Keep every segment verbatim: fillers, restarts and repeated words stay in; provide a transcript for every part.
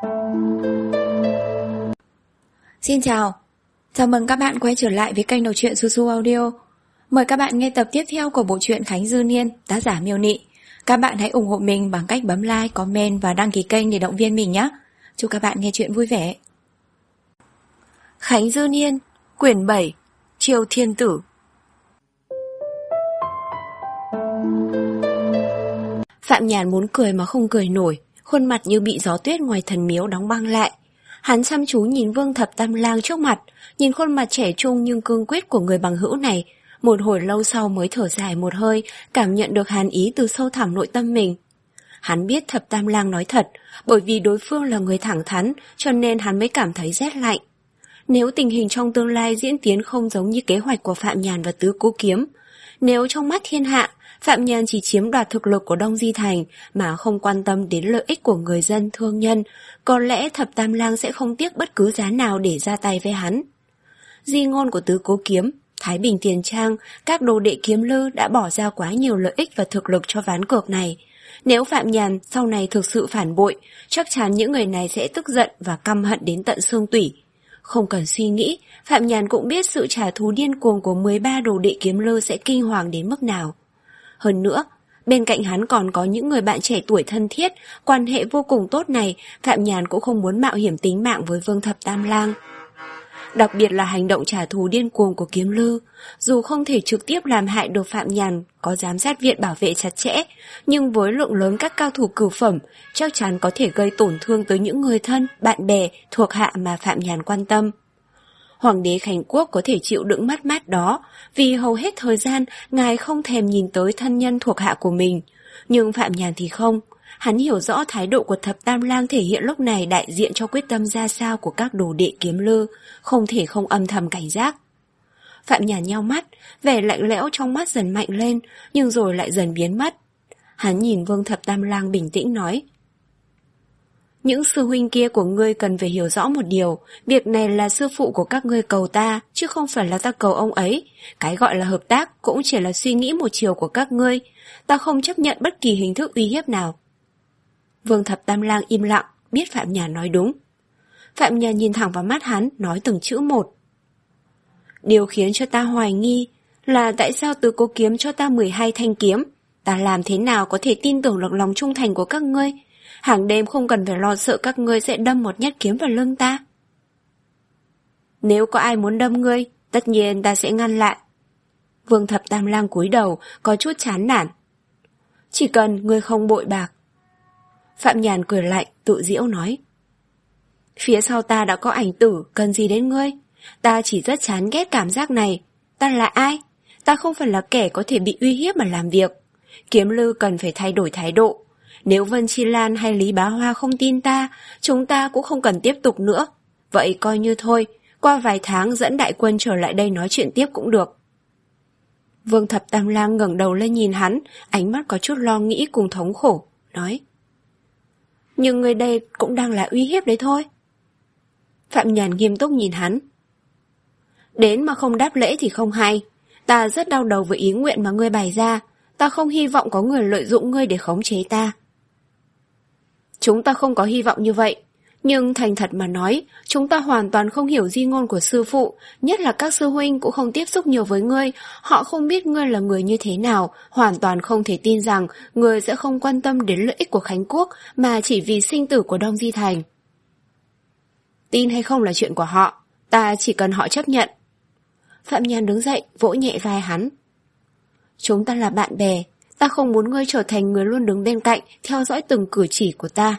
Xin chào, chào mừng các bạn quay trở lại với kênh đọc truyện Su Su Audio. Mời các bạn nghe tập tiếp theo của bộ truyện Khánh Dư Niên, tác giả Miêu Nị. Các bạn hãy ủng hộ mình bằng cách bấm like, comment và đăng ký kênh để động viên mình nhé. Chúc các bạn nghe truyện vui vẻ. Khánh Dư Niên, quyển bảy, Triều Thiên Tử. Phạm Nhàn muốn cười mà không cười nổi, khuôn mặt như bị gió tuyết ngoài thần miếu đóng băng lại. Hắn chăm chú nhìn Vương Thập Tam Lang trước mặt, nhìn khuôn mặt trẻ trung nhưng cương quyết của người bằng hữu này, một hồi lâu sau mới thở dài một hơi, cảm nhận được hàn ý từ sâu thẳm nội tâm mình. Hắn biết Thập Tam Lang nói thật, bởi vì đối phương là người thẳng thắn, cho nên hắn mới cảm thấy rét lạnh. Nếu tình hình trong tương lai diễn tiến không giống như kế hoạch của Phạm Nhàn và Tứ Cố Kiếm, nếu trong mắt thiên hạ, Phạm Nhàn chỉ chiếm đoạt thực lực của Đông Di Thành mà không quan tâm đến lợi ích của người dân thương nhân, có lẽ Thập Tam Lang sẽ không tiếc bất cứ giá nào để ra tay với hắn. Di ngôn của Tứ Cố Kiếm, Thái Bình Tiền Trang, các đồ đệ kiếm lư đã bỏ ra quá nhiều lợi ích và thực lực cho ván cược này. Nếu Phạm Nhàn sau này thực sự phản bội, chắc chắn những người này sẽ tức giận và căm hận đến tận xương tủy. Không cần suy nghĩ, Phạm Nhàn cũng biết sự trả thù điên cuồng của mười ba đồ đệ kiếm lư sẽ kinh hoàng đến mức nào. Hơn nữa, bên cạnh hắn còn có những người bạn trẻ tuổi thân thiết, quan hệ vô cùng tốt này, Phạm Nhàn cũng không muốn mạo hiểm tính mạng với Vương Thập Tam Lang. Đặc biệt là hành động trả thù điên cuồng của kiếm lư, dù không thể trực tiếp làm hại được Phạm Nhàn, có giám sát viện bảo vệ chặt chẽ, nhưng với lượng lớn các cao thủ cửu phẩm, chắc chắn có thể gây tổn thương tới những người thân, bạn bè, thuộc hạ mà Phạm Nhàn quan tâm. Hoàng đế Khánh Quốc có thể chịu đựng mất mát đó, vì hầu hết thời gian ngài không thèm nhìn tới thân nhân thuộc hạ của mình. Nhưng Phạm Nhàn thì không, hắn hiểu rõ thái độ của Thập Tam Lang thể hiện lúc này đại diện cho quyết tâm ra sao của các đồ đệ kiếm lư, không thể không âm thầm cảnh giác. Phạm Nhàn nheo mắt, vẻ lạnh lẽo trong mắt dần mạnh lên, nhưng rồi lại dần biến mất. Hắn nhìn Vương Thập Tam Lang bình tĩnh nói: những sư huynh kia của ngươi cần phải hiểu rõ một điều, việc này là sư phụ của các ngươi cầu ta, chứ không phải là ta cầu ông ấy. Cái gọi là hợp tác cũng chỉ là suy nghĩ một chiều của các ngươi, ta không chấp nhận bất kỳ hình thức uy hiếp nào. Vương Thập Tam Lang im lặng, biết Phạm Nhàn nói đúng. Phạm Nhàn nhìn thẳng vào mắt hắn, nói từng chữ một. Điều khiến cho ta hoài nghi là tại sao Tứ Cố Kiếm cho ta mười hai thanh kiếm, ta làm thế nào có thể tin tưởng được lòng trung thành của các ngươi? Hàng đêm không cần phải lo sợ các ngươi sẽ đâm một nhát kiếm vào lưng ta. Nếu có ai muốn đâm ngươi, tất nhiên ta sẽ ngăn lại. Vương Thập Tam Lang cúi đầu, có chút chán nản. Chỉ cần ngươi không bội bạc. Phạm Nhàn cười lạnh, tự giễu nói. Phía sau ta đã có ảnh tử, cần gì đến ngươi? Ta chỉ rất chán ghét cảm giác này. Ta là ai? Ta không phải là kẻ có thể bị uy hiếp mà làm việc. Kiếm lư cần phải thay đổi thái độ. Nếu Vân Chi Lan hay Lý Bá Hoa không tin ta, chúng ta cũng không cần tiếp tục nữa. Vậy coi như thôi, qua vài tháng dẫn đại quân trở lại đây nói chuyện tiếp cũng được. Vương Thập Tam Lang ngẩng đầu lên nhìn hắn, ánh mắt có chút lo nghĩ cùng thống khổ, nói. Nhưng người đây cũng đang là uy hiếp đấy thôi. Phạm Nhàn nghiêm túc nhìn hắn. Đến mà không đáp lễ thì không hay. Ta rất đau đầu với ý nguyện mà ngươi bày ra. Ta không hy vọng có người lợi dụng ngươi để khống chế ta. Chúng ta không có hy vọng như vậy. Nhưng thành thật mà nói, chúng ta hoàn toàn không hiểu di ngôn của sư phụ, nhất là các sư huynh cũng không tiếp xúc nhiều với ngươi. Họ không biết ngươi là người như thế nào, hoàn toàn không thể tin rằng ngươi sẽ không quan tâm đến lợi ích của Khánh Quốc, mà chỉ vì sinh tử của Đông Di Thành. Tin hay không là chuyện của họ, ta chỉ cần họ chấp nhận. Phạm Nhàn đứng dậy, vỗ nhẹ vai hắn. Chúng ta là bạn bè, ta không muốn ngươi trở thành người luôn đứng bên cạnh, theo dõi từng cử chỉ của ta.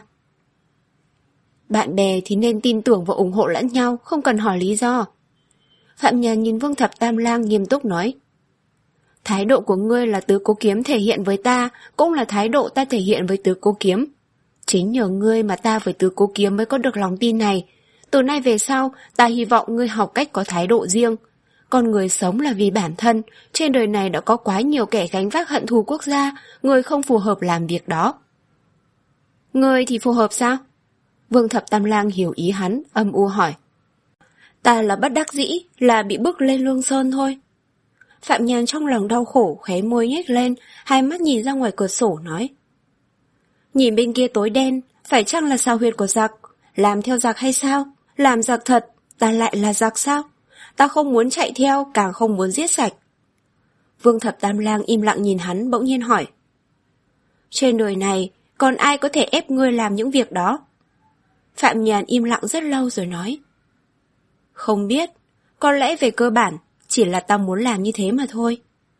Bạn bè thì nên tin tưởng và ủng hộ lẫn nhau, không cần hỏi lý do. Phạm Nhàn nhìn Vương Thập Tam Lang nghiêm túc nói. Thái độ của ngươi là Tứ Cố Kiếm thể hiện với ta, cũng là thái độ ta thể hiện với Tứ Cố Kiếm. Chính nhờ ngươi mà ta với Tứ Cố Kiếm mới có được lòng tin này. Từ nay về sau, ta hy vọng ngươi học cách có thái độ riêng. Con người sống là vì bản thân, trên đời này đã có quá nhiều kẻ gánh vác hận thù quốc gia, ngươi không phù hợp làm việc đó. Ngươi thì phù hợp sao? Vương Thập Tam Lang hiểu ý hắn, âm u hỏi. Ta là bất đắc dĩ, là bị bức lên Lương Sơn thôi. Phạm Nhàn trong lòng đau khổ, khóe môi nhếch lên, hai mắt nhìn ra ngoài cửa sổ nói. Nhìn bên kia tối đen, phải chăng là sao huyệt của giặc? Làm theo giặc hay sao? Làm giặc thật, ta lại là giặc sao? Ta không muốn chạy theo, càng không muốn giết sạch. Vương Thập Tam Lang im lặng nhìn hắn, bỗng nhiên hỏi. Trên đời này, còn ai có thể ép ngươi làm những việc đó? Phạm Nhàn im lặng rất lâu rồi nói. Không biết, có lẽ về cơ bản, chỉ là ta muốn làm như thế mà thôi.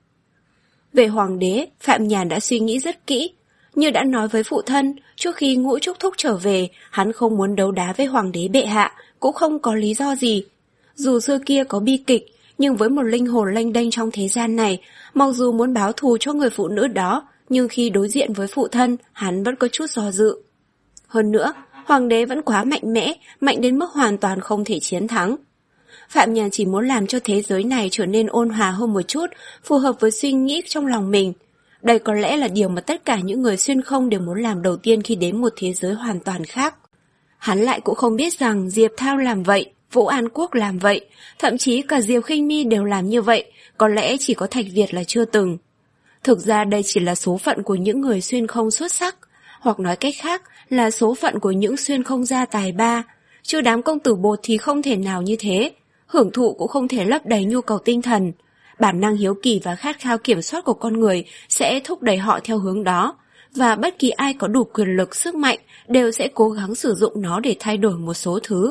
Về hoàng đế, Phạm Nhàn đã suy nghĩ rất kỹ. Như đã nói với phụ thân, trước khi Ngũ Trúc Thúc trở về, hắn không muốn đấu đá với hoàng đế bệ hạ, cũng không có lý do gì. Dù xưa kia có bi kịch, nhưng với một linh hồn lênh đênh trong thế gian này, mặc dù muốn báo thù cho người phụ nữ đó, nhưng khi đối diện với phụ thân, hắn vẫn có chút do dự. Hơn nữa, hoàng đế vẫn quá mạnh mẽ, mạnh đến mức hoàn toàn không thể chiến thắng. Phạm Nhàn chỉ muốn làm cho thế giới này trở nên ôn hòa hơn một chút, phù hợp với suy nghĩ trong lòng mình. Đây có lẽ là điều mà tất cả những người xuyên không đều muốn làm đầu tiên khi đến một thế giới hoàn toàn khác. Hắn lại cũng không biết rằng Diệp Thao làm vậy, Vũ An Quốc làm vậy, thậm chí cả Diệp Khinh Mi đều làm như vậy, có lẽ chỉ có Thạch Việt là chưa từng. Thực ra đây chỉ là số phận của những người xuyên không xuất sắc, hoặc nói cách khác là số phận của những xuyên không gia tài ba, chứ đám công tử bột thì không thể nào như thế, hưởng thụ cũng không thể lấp đầy nhu cầu tinh thần. Bản năng hiếu kỳ và khát khao kiểm soát của con người sẽ thúc đẩy họ theo hướng đó, và bất kỳ ai có đủ quyền lực, sức mạnh đều sẽ cố gắng sử dụng nó để thay đổi một số thứ.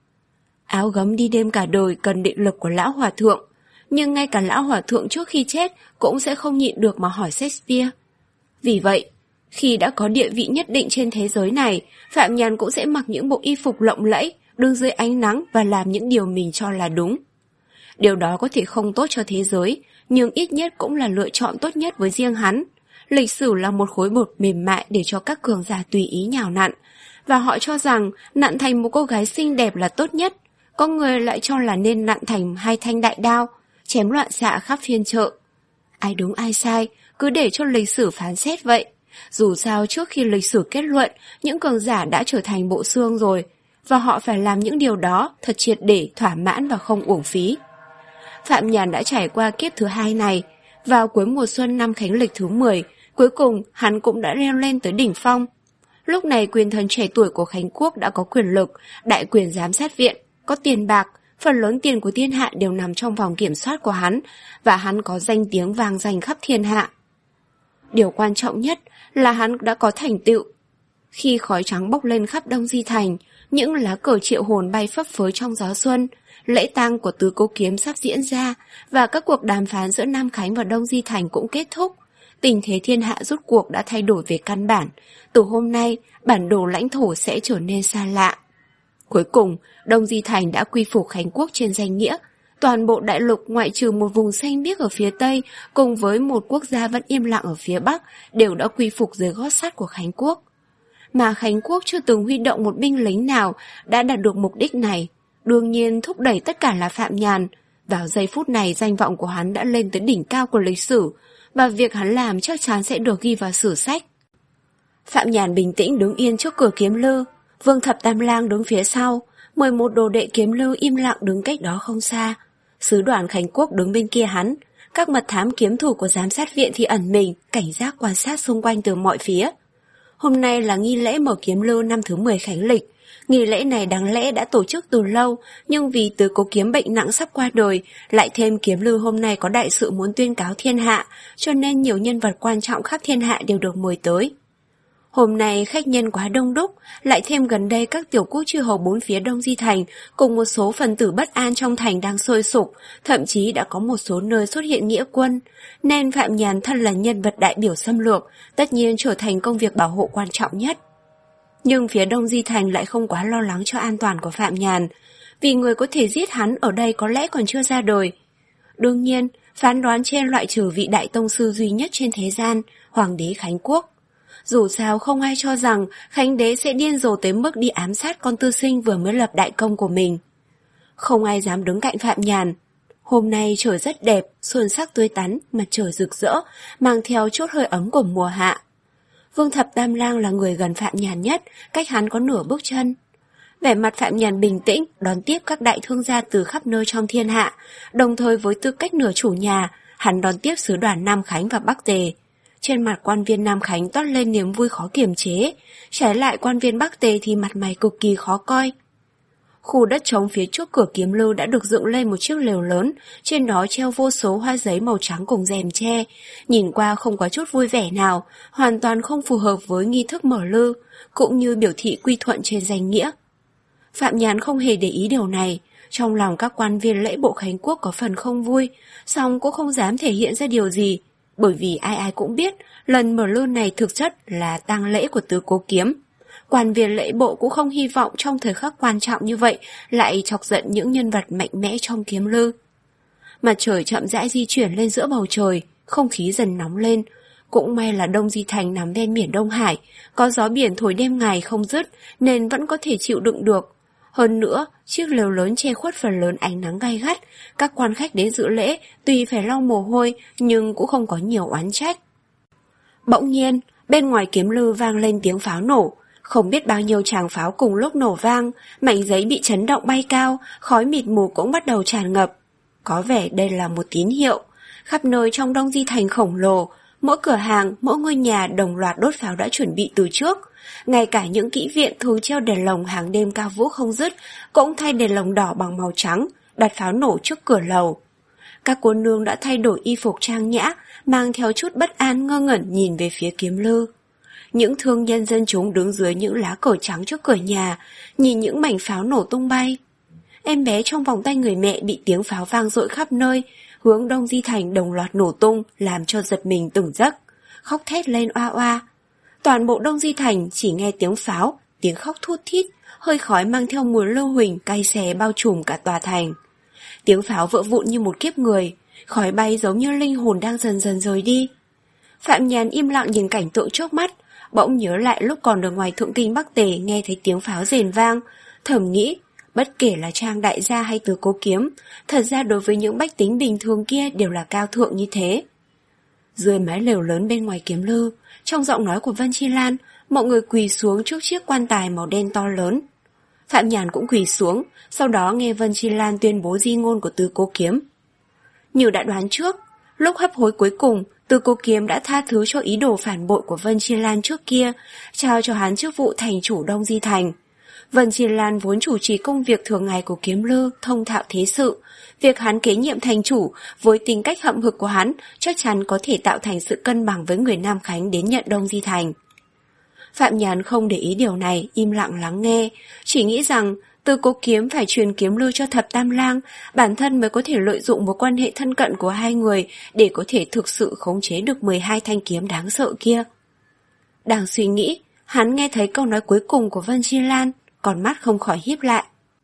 Áo gấm đi đêm cả đời cần định lực của lão hòa thượng, nhưng ngay cả lão hòa thượng trước khi chết cũng sẽ không nhịn được mà hỏi Shakespeare. Vì vậy, khi đã có địa vị nhất định trên thế giới này, Phạm Nhàn cũng sẽ mặc những bộ y phục lộng lẫy, đứng dưới ánh nắng và làm những điều mình cho là đúng. Điều đó có thể không tốt cho thế giới, nhưng ít nhất cũng là lựa chọn tốt nhất với riêng hắn. Lịch sử là một khối bột mềm mại để cho các cường giả tùy ý nhào nặn, và họ cho rằng nặn thành một cô gái xinh đẹp là tốt nhất. Có người lại cho là nên nặn thành hai thanh đại đao, chém loạn xạ khắp phiên chợ. Ai đúng ai sai, cứ để cho lịch sử phán xét vậy. Dù sao trước khi lịch sử kết luận, những cường giả đã trở thành bộ xương rồi, và họ phải làm những điều đó thật triệt để, thỏa mãn và không uổng phí. Phạm Nhàn đã trải qua kiếp thứ hai này. Vào cuối mùa xuân năm Khánh Lịch thứ mười, cuối cùng hắn cũng đã leo lên tới đỉnh phong. Lúc này quyền thần trẻ tuổi của Khánh Quốc đã có quyền lực, đại quyền giám sát viện, có tiền bạc, phần lớn tiền của thiên hạ đều nằm trong vòng kiểm soát của hắn, và hắn có danh tiếng vang danh khắp thiên hạ. Điều quan trọng nhất là hắn đã có thành tựu. Khi khói trắng bốc lên khắp Đông Di Thành, những lá cờ triệu hồn bay phấp phới trong gió xuân, lễ tang của Tứ Cố Kiếm sắp diễn ra, và các cuộc đàm phán giữa Nam Khánh và Đông Di Thành cũng kết thúc. Tình thế thiên hạ rốt cuộc đã thay đổi về căn bản. Từ hôm nay, bản đồ lãnh thổ sẽ trở nên xa lạ. Cuối cùng, Đông Di Thành đã quy phục Khánh Quốc trên danh nghĩa. Toàn bộ đại lục ngoại trừ một vùng xanh biếc ở phía Tây, cùng với một quốc gia vẫn im lặng ở phía Bắc, đều đã quy phục dưới gót sắt của Khánh Quốc. Mà Khánh Quốc chưa từng huy động một binh lính nào đã đạt được mục đích này. Đương nhiên thúc đẩy tất cả là Phạm Nhàn. Vào giây phút này danh vọng của hắn đã lên tới đỉnh cao của lịch sử, và việc hắn làm chắc chắn sẽ được ghi vào sử sách. Phạm Nhàn bình tĩnh đứng yên trước cửa Kiếm Lư, Vương Thập Tam Lang đứng phía sau, mười một đồ đệ Kiếm Lư im lặng đứng cách đó không xa. Sứ đoàn Khánh Quốc đứng bên kia hắn, các mật thám kiếm thủ của giám sát viện thì ẩn mình, cảnh giác quan sát xung quanh từ mọi phía. Hôm nay là nghi lễ mở Kiếm Lư năm thứ mười Khánh Lịch. Nghi lễ này đáng lẽ đã tổ chức từ lâu, nhưng vì Tứ Cố Kiếm bệnh nặng sắp qua đời, lại thêm Kiếm Lư hôm nay có đại sự muốn tuyên cáo thiên hạ, cho nên nhiều nhân vật quan trọng khắp thiên hạ đều được mời tới. Hôm nay khách nhân quá đông đúc, lại thêm gần đây các tiểu quốc chư hầu bốn phía Đông Di Thành cùng một số phần tử bất an trong thành đang sôi sục, thậm chí đã có một số nơi xuất hiện nghĩa quân, nên Phạm Nhàn thân là nhân vật đại biểu xâm lược, tất nhiên trở thành công việc bảo hộ quan trọng nhất. Nhưng phía Đông Di Thành lại không quá lo lắng cho an toàn của Phạm Nhàn, vì người có thể giết hắn ở đây có lẽ còn chưa ra đời. Đương nhiên, phán đoán trên loại trừ vị đại tông sư duy nhất trên thế gian, Hoàng đế Khánh Quốc. Dù sao không ai cho rằng Khánh đế sẽ điên rồ tới mức đi ám sát con tư sinh vừa mới lập đại công của mình. Không ai dám đứng cạnh Phạm Nhàn. Hôm nay trời rất đẹp, xuân sắc tươi tắn, mặt trời rực rỡ, mang theo chút hơi ấm của mùa hạ. Vương Thập Tam Lang là người gần Phạm Nhàn nhất, cách hắn có nửa bước chân. Vẻ mặt Phạm Nhàn bình tĩnh, đón tiếp các đại thương gia từ khắp nơi trong thiên hạ, đồng thời với tư cách nửa chủ nhà, hắn đón tiếp sứ đoàn Nam Khánh và Bắc Tề. Trên mặt quan viên Nam Khánh toát lên niềm vui khó kiềm chế, trái lại quan viên Bắc Tề thì mặt mày cực kỳ khó coi. Khu đất trống phía trước cửa Kiếm Lư đã được dựng lên một chiếc lều lớn, trên đó treo vô số hoa giấy màu trắng cùng rèm tre, nhìn qua không có chút vui vẻ nào, hoàn toàn không phù hợp với nghi thức mở lư, cũng như biểu thị quy thuận trên danh nghĩa. Phạm Nhàn không hề để ý điều này, trong lòng các quan viên lễ bộ Khánh Quốc có phần không vui, song cũng không dám thể hiện ra điều gì, bởi vì ai ai cũng biết lần mở lư này thực chất là tang lễ của Tứ Cố Kiếm. Quan viên lễ bộ cũng không hy vọng trong thời khắc quan trọng như vậy lại chọc giận những nhân vật mạnh mẽ trong Kiếm Lư. Mặt trời chậm rãi di chuyển lên giữa bầu trời, không khí dần nóng lên. Cũng may là Đông Di Thành nằm ven biển Đông Hải, có gió biển thổi đêm ngày không dứt nên vẫn có thể chịu đựng được. Hơn nữa, chiếc lều lớn che khuất phần lớn ánh nắng gay gắt, các quan khách đến dự lễ tuy phải lau mồ hôi nhưng cũng không có nhiều oán trách. Bỗng nhiên, bên ngoài Kiếm Lư vang lên tiếng pháo nổ. Không biết bao nhiêu tràng pháo cùng lúc nổ vang, mảnh giấy bị chấn động bay cao, khói mịt mù cũng bắt đầu tràn ngập. Có vẻ đây là một tín hiệu. Khắp nơi trong Đông Di Thành khổng lồ, mỗi cửa hàng, mỗi ngôi nhà đồng loạt đốt pháo đã chuẩn bị từ trước. Ngay cả những kỹ viện thường treo đèn lồng hàng đêm cao vũ không dứt, cũng thay đèn lồng đỏ bằng màu trắng, đặt pháo nổ trước cửa lầu. Các cô nương đã thay đổi y phục trang nhã, mang theo chút bất an ngơ ngẩn nhìn về phía Kiếm Lư. Những thương nhân dân chúng đứng dưới những lá cờ trắng trước cửa nhà, nhìn những mảnh pháo nổ tung bay. Em bé trong vòng tay người mẹ bị tiếng pháo vang dội khắp nơi, hướng Đông Di Thành đồng loạt nổ tung, làm cho giật mình tỉnh giấc, khóc thét lên oa oa. Toàn bộ Đông Di Thành chỉ nghe tiếng pháo, tiếng khóc thút thít, hơi khói mang theo mùi lưu huỳnh cay xè bao trùm cả tòa thành. Tiếng pháo vỡ vụn như một kiếp người, khói bay giống như linh hồn đang dần dần rời đi. Phạm Nhàn im lặng nhìn cảnh tượng trước mắt, bỗng nhớ lại lúc còn ở ngoài Thượng Kinh Bắc Tề nghe thấy tiếng pháo rền vang, thầm nghĩ, bất kể là Trang đại gia hay Tứ Cố Kiếm, thật ra đối với những bách tính bình thường kia đều là cao thượng như thế. Dưới mái lều lớn bên ngoài Kiếm Lư, trong giọng nói của Vân Chi Lan, mọi người quỳ xuống trước chiếc quan tài màu đen to lớn. Phạm Nhàn cũng quỳ xuống, sau đó nghe Vân Chi Lan tuyên bố di ngôn của Tứ Cố Kiếm. Như đã đoán trước, lúc hấp hối cuối cùng, Tứ Cố Kiếm đã tha thứ cho ý đồ phản bội của Vân Chi Lan trước kia, trao cho hắn chức vụ thành chủ Đông Di Thành. Vân Chi Lan vốn chủ trì công việc thường ngày của Kiếm Lư, thông thạo thế sự. Việc hắn kế nhiệm thành chủ, với tính cách hậm hực của hắn, chắc chắn có thể tạo thành sự cân bằng với người Nam Khánh đến nhận Đông Di Thành. Phạm Nhàn không để ý điều này, im lặng lắng nghe, chỉ nghĩ rằng Tứ Cố Kiếm phải truyền Kiếm Lư cho Thập Tam Lang, bản thân mới có thể lợi dụng mối quan hệ thân cận của hai người để có thể thực sự khống chế được mười hai thanh kiếm đáng sợ kia. Đang suy nghĩ, hắn nghe thấy câu nói cuối cùng của Vân Chi Lan, còn mắt không khỏi híp lại.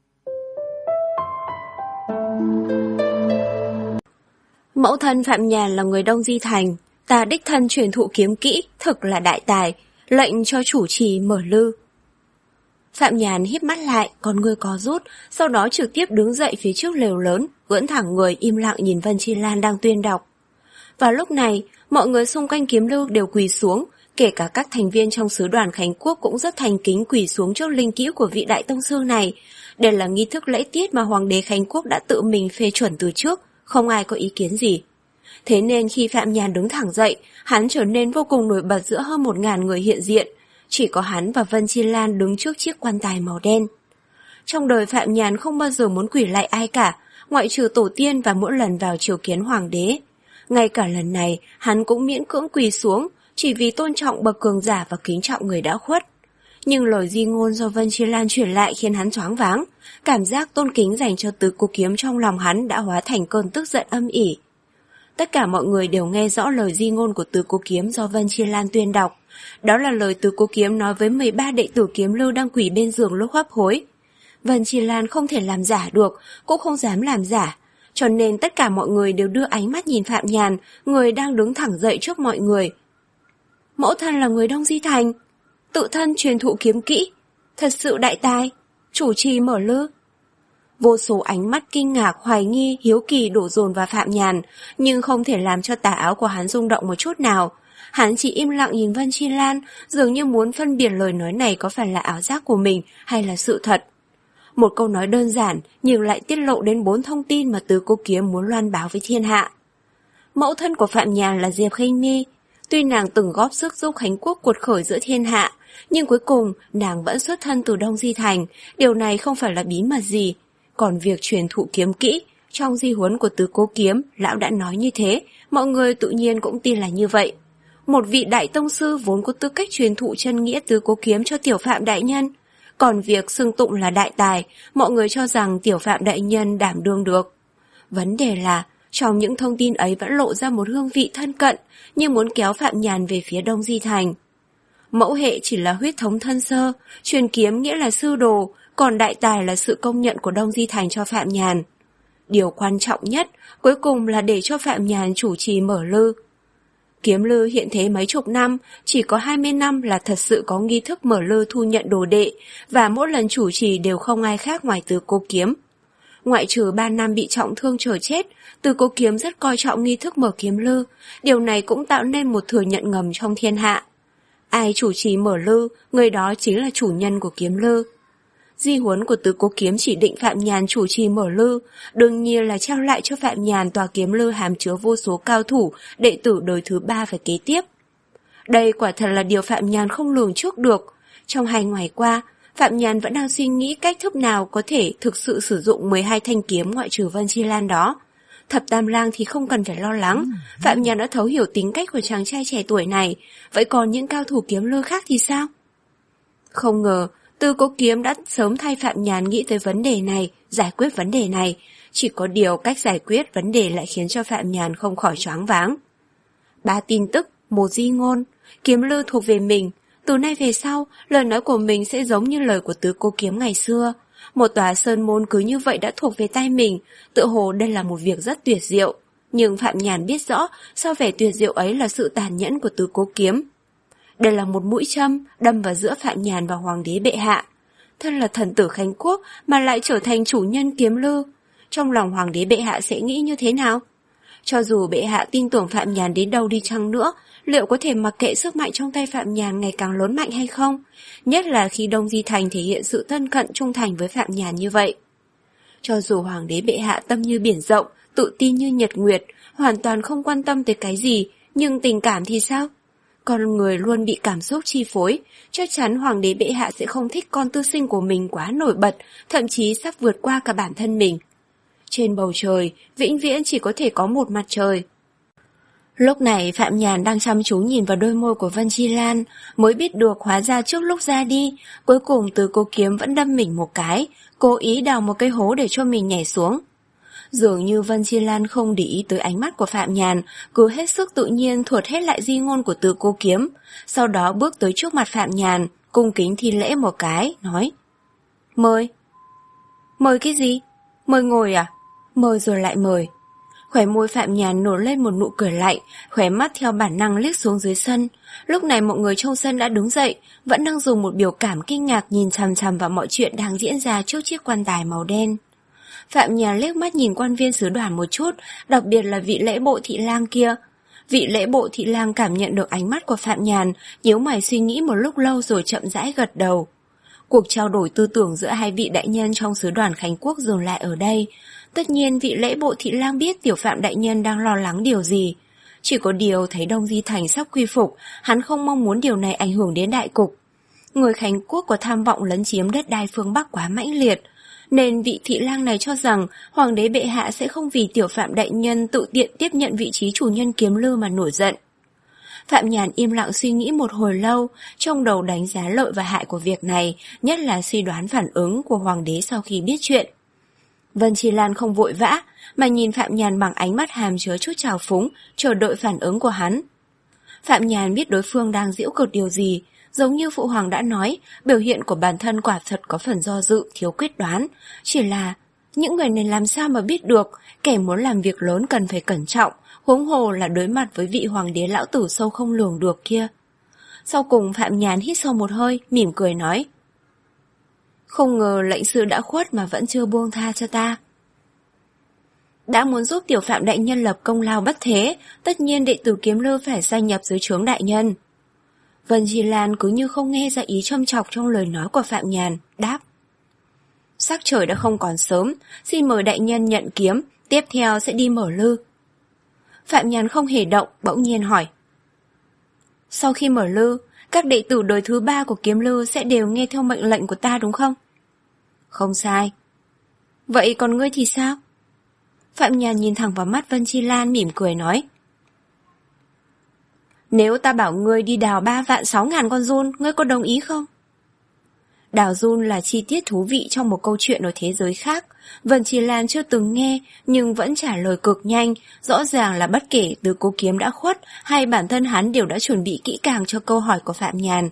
Mẫu thân Phạm Nhàn là người Đông Di Thành, ta đích thân truyền thụ kiếm kỹ, thực là đại tài, lệnh cho chủ trì mở lư. Phạm Nhàn híp mắt lại, con ngươi co rút, sau đó trực tiếp đứng dậy phía trước lều lớn, ưỡn thẳng người im lặng nhìn Vân Chi Lan đang tuyên đọc. Vào lúc này, mọi người xung quanh Kiếm Lư đều quỳ xuống, kể cả các thành viên trong sứ đoàn Khánh Quốc cũng rất thành kính quỳ xuống trước linh cữu của vị đại tông sư này. Đây là nghi thức lễ tiết mà Hoàng đế Khánh Quốc đã tự mình phê chuẩn từ trước, không ai có ý kiến gì. Thế nên khi Phạm Nhàn đứng thẳng dậy, hắn trở nên vô cùng nổi bật giữa hơn một ngàn người hiện diện. Chỉ có hắn và Vân Chi Lan đứng trước chiếc quan tài màu đen. Trong đời Phạm Nhàn không bao giờ muốn quỳ lạy ai cả, ngoại trừ tổ tiên và mỗi lần vào triều kiến hoàng đế. Ngay cả lần này, hắn cũng miễn cưỡng quỳ xuống, chỉ vì tôn trọng bậc cường giả và kính trọng người đã khuất. Nhưng lời di ngôn do Vân Chi Lan truyền lại khiến hắn choáng váng, cảm giác tôn kính dành cho Tứ Cố Kiếm trong lòng hắn đã hóa thành cơn tức giận âm ỉ. Tất cả mọi người đều nghe rõ lời di ngôn của Tứ Cố Kiếm do Vân Chi Lan tuyên đọc. Đó là lời Tứ Cố Kiếm nói với mười ba đệ tử Kiếm Lư đang quỳ bên giường lúc hấp hối. Vân Chi Lan không thể làm giả được, cũng không dám làm giả, cho nên tất cả mọi người đều đưa ánh mắt nhìn Phạm Nhàn, người đang đứng thẳng dậy trước mọi người. Mẫu thân là người Đông Di Thành, tự thân truyền thụ kiếm kỹ, thật sự đại tài, chủ trì mở lư. Vô số ánh mắt kinh ngạc, hoài nghi, hiếu kỳ đổ dồn vào Phạm Nhàn, nhưng không thể làm cho tà áo của hắn rung động một chút nào. Hắn chỉ im lặng nhìn Vân Chi Lan, dường như muốn phân biệt lời nói này có phải là ảo giác của mình hay là sự thật. Một câu nói đơn giản nhưng lại tiết lộ đến bốn thông tin mà Tứ Cố Kiếm muốn loan báo với thiên hạ. Mẫu thân của Phạm Nhàn là Diệp Khinh Mi, Tuy nàng từng góp sức giúp Khánh Quốc cuột khởi giữa thiên hạ, nhưng cuối cùng nàng vẫn xuất thân từ Đông Di Thành, điều này không phải là bí mật gì. Còn việc truyền thụ kiếm kỹ, trong di huấn của Tứ Cố Kiếm, lão đã nói như thế, mọi người tự nhiên cũng tin là như vậy. Một vị đại tông sư vốn có tư cách truyền thụ chân nghĩa Tứ Cố Kiếm cho Tiểu Phạm đại nhân. Còn việc xưng tụng là đại tài, mọi người cho rằng Tiểu Phạm đại nhân đảm đương được. Vấn đề là, trong những thông tin ấy vẫn lộ ra một hương vị thân cận, như muốn kéo Phạm Nhàn về phía Đông Di Thành. Mẫu hệ chỉ là huyết thống thân sơ, truyền kiếm nghĩa là sư đồ, còn đại tài là sự công nhận của Đông Di Thành cho Phạm Nhàn. Điều quan trọng nhất, cuối cùng là để cho Phạm Nhàn chủ trì mở lư. Kiếm lư hiện thế mấy chục năm, chỉ có hai mươi năm là thật sự có nghi thức mở lư thu nhận đồ đệ, và mỗi lần chủ trì đều không ai khác ngoài Tứ Cố Kiếm. Ngoại trừ ba năm bị trọng thương chờ chết, Tứ Cố Kiếm rất coi trọng nghi thức mở kiếm lư, điều này cũng tạo nên một thừa nhận ngầm trong thiên hạ. Ai chủ trì mở lư, người đó chính là chủ nhân của kiếm lư. Di huấn của Tứ Cố Kiếm chỉ định Phạm Nhàn chủ trì mở lư, đương nhiên là trao lại cho Phạm Nhàn tòa kiếm lư hàm chứa vô số cao thủ, đệ tử đời thứ ba phải kế tiếp. Đây quả thật là điều Phạm Nhàn không lường trước được. Trong hai ngày qua, Phạm Nhàn vẫn đang suy nghĩ cách thức nào có thể thực sự sử dụng mười hai thanh kiếm ngoại trừ Vân Chi Lan đó. Thập Tam Lang thì không cần phải lo lắng, Phạm Nhàn đã thấu hiểu tính cách của chàng trai trẻ tuổi này, vậy còn những cao thủ kiếm lư khác thì sao? Không ngờ, Tứ Cố Kiếm đã sớm thay Phạm Nhàn nghĩ tới vấn đề này, giải quyết vấn đề này, chỉ có điều cách giải quyết vấn đề lại khiến cho Phạm Nhàn không khỏi choáng váng. Ba tin tức, một di ngôn, kiếm lư thuộc về mình, từ nay về sau, lời nói của mình sẽ giống như lời của Tứ Cố Kiếm ngày xưa. Một tòa sơn môn cứ như vậy đã thuộc về tay mình, tựa hồ đây là một việc rất tuyệt diệu. Nhưng Phạm Nhàn biết rõ, sao vẻ tuyệt diệu ấy là sự tàn nhẫn của Tứ Cố Kiếm. Đây là một mũi châm đâm vào giữa Phạm Nhàn và Hoàng đế bệ hạ. Thân là thần tử Khánh Quốc mà lại trở thành chủ nhân kiếm lư. Trong lòng Hoàng đế bệ hạ sẽ nghĩ như thế nào? Cho dù bệ hạ tin tưởng Phạm Nhàn đến đâu đi chăng nữa, liệu có thể mặc kệ sức mạnh trong tay Phạm Nhàn ngày càng lớn mạnh hay không? Nhất là khi Đông Di Thành thể hiện sự thân cận trung thành với Phạm Nhàn như vậy. Cho dù Hoàng đế bệ hạ tâm như biển rộng, tự tin như nhật nguyệt, hoàn toàn không quan tâm tới cái gì, nhưng tình cảm thì sao? Con người luôn bị cảm xúc chi phối, chắc chắn Hoàng đế bệ hạ sẽ không thích con tư sinh của mình quá nổi bật, thậm chí sắp vượt qua cả bản thân mình. Trên bầu trời, vĩnh viễn chỉ có thể có một mặt trời. Lúc này Phạm Nhàn đang chăm chú nhìn vào đôi môi của Vân Chi Lan, mới biết được hóa ra trước lúc ra đi, cuối cùng Tứ Cố Kiếm vẫn đâm mình một cái, cố ý đào một cái hố để cho mình nhảy xuống. Dường như Vân Chi Lan không để ý tới ánh mắt của Phạm Nhàn, cứ hết sức tự nhiên thuật hết lại di ngôn của Tứ Cố Kiếm, sau đó bước tới trước mặt Phạm Nhàn, cung kính thi lễ một cái, nói: Mời. Mời cái gì? Mời ngồi à? Mời rồi lại mời. Khóe môi Phạm Nhàn nổi lên một nụ cười lạnh, khóe mắt theo bản năng liếc xuống dưới sân. Lúc này mọi người trong sân đã đứng dậy, vẫn đang dùng một biểu cảm kinh ngạc nhìn chằm chằm vào mọi chuyện đang diễn ra trước chiếc quan tài màu đen. Phạm Nhàn liếc mắt nhìn quan viên sứ đoàn một chút, đặc biệt là vị lễ bộ thị lang kia. Vị lễ bộ thị lang cảm nhận được ánh mắt của Phạm Nhàn, nhíu mày suy nghĩ một lúc lâu rồi chậm rãi gật đầu. Cuộc trao đổi tư tưởng giữa hai vị đại nhân trong sứ đoàn Khánh Quốc dừng lại ở đây. Tất nhiên vị lễ bộ thị lang biết Tiểu Phạm đại nhân đang lo lắng điều gì. Chỉ có điều thấy Đông Di Thành sắp quy phục, hắn không mong muốn điều này ảnh hưởng đến đại cục. Người Khánh Quốc có tham vọng lấn chiếm đất đai phương Bắc quá mãnh liệt, nên vị thị lang này cho rằng Hoàng đế bệ hạ sẽ không vì Tiểu Phạm đại nhân tự tiện tiếp nhận vị trí chủ nhân kiếm lư mà nổi giận. Phạm Nhàn im lặng suy nghĩ một hồi lâu, trong đầu đánh giá lợi và hại của việc này, nhất là suy đoán phản ứng của Hoàng đế sau khi biết chuyện. Vân Chi Lan không vội vã, mà nhìn Phạm Nhàn bằng ánh mắt hàm chứa chút trào phúng, chờ đợi phản ứng của hắn. Phạm Nhàn biết đối phương đang giễu cợt điều gì, giống như Phụ Hoàng đã nói, biểu hiện của bản thân quả thật có phần do dự, thiếu quyết đoán. Chỉ là, những người này làm sao mà biết được, kẻ muốn làm việc lớn cần phải cẩn trọng, huống hồ là đối mặt với vị Hoàng đế lão tử sâu không lường được kia. Sau cùng Phạm Nhàn hít sâu một hơi, mỉm cười nói: Không ngờ lệnh sư đã khuất mà vẫn chưa buông tha cho ta. Đã muốn giúp Tiểu Phạm đại nhân lập công lao bất thế, tất nhiên đệ tử kiếm lư phải gia nhập dưới trướng đại nhân. Vân Chi Lan cứ như không nghe ra ý châm chọc trong lời nói của Phạm Nhàn, đáp: Sắc trời đã không còn sớm, xin mời đại nhân nhận kiếm, tiếp theo sẽ đi mở lư. Phạm Nhàn không hề động, bỗng nhiên hỏi: Sau khi mở lư, các đệ tử đời thứ ba của kiếm lư sẽ đều nghe theo mệnh lệnh của ta đúng không? Không sai. Vậy còn ngươi thì sao? Phạm Nhàn nhìn thẳng vào mắt Vân Chi Lan mỉm cười nói. Nếu ta bảo ngươi đi đào ba vạn sáu ngàn con giun, ngươi có đồng ý không? Đào giun là chi tiết thú vị trong một câu chuyện ở thế giới khác. Vân Chi Lan chưa từng nghe, nhưng vẫn trả lời cực nhanh. Rõ ràng là bất kể Tứ Cố Kiếm đã khuất, hay bản thân hắn đều đã chuẩn bị kỹ càng cho câu hỏi của Phạm Nhàn.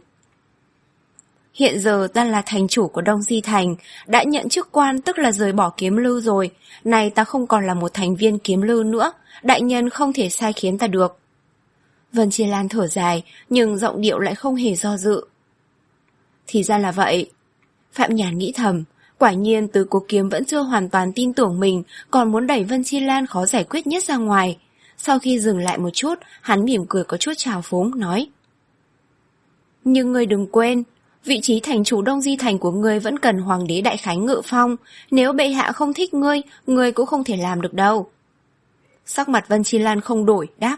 Hiện giờ ta là thành chủ của Đông Di Thành, đã nhận chức quan tức là rời bỏ kiếm lư rồi. Nay ta không còn là một thành viên kiếm lư nữa, đại nhân không thể sai khiến ta được. Vân Chi Lan thở dài, nhưng giọng điệu lại không hề do dự. Thì ra là vậy. Phạm Nhàn nghĩ thầm, quả nhiên Tứ Cố Kiếm vẫn chưa hoàn toàn tin tưởng mình, còn muốn đẩy Vân Chi Lan khó giải quyết nhất ra ngoài. Sau khi dừng lại một chút, hắn mỉm cười có chút trào phúng, nói. Nhưng ngươi đừng quên, vị trí thành chủ Đông Di Thành của ngươi vẫn cần Hoàng đế Đại Khánh ngự phong, nếu bệ hạ không thích ngươi, ngươi cũng không thể làm được đâu. Sắc mặt Vân Chi Lan không đổi, đáp.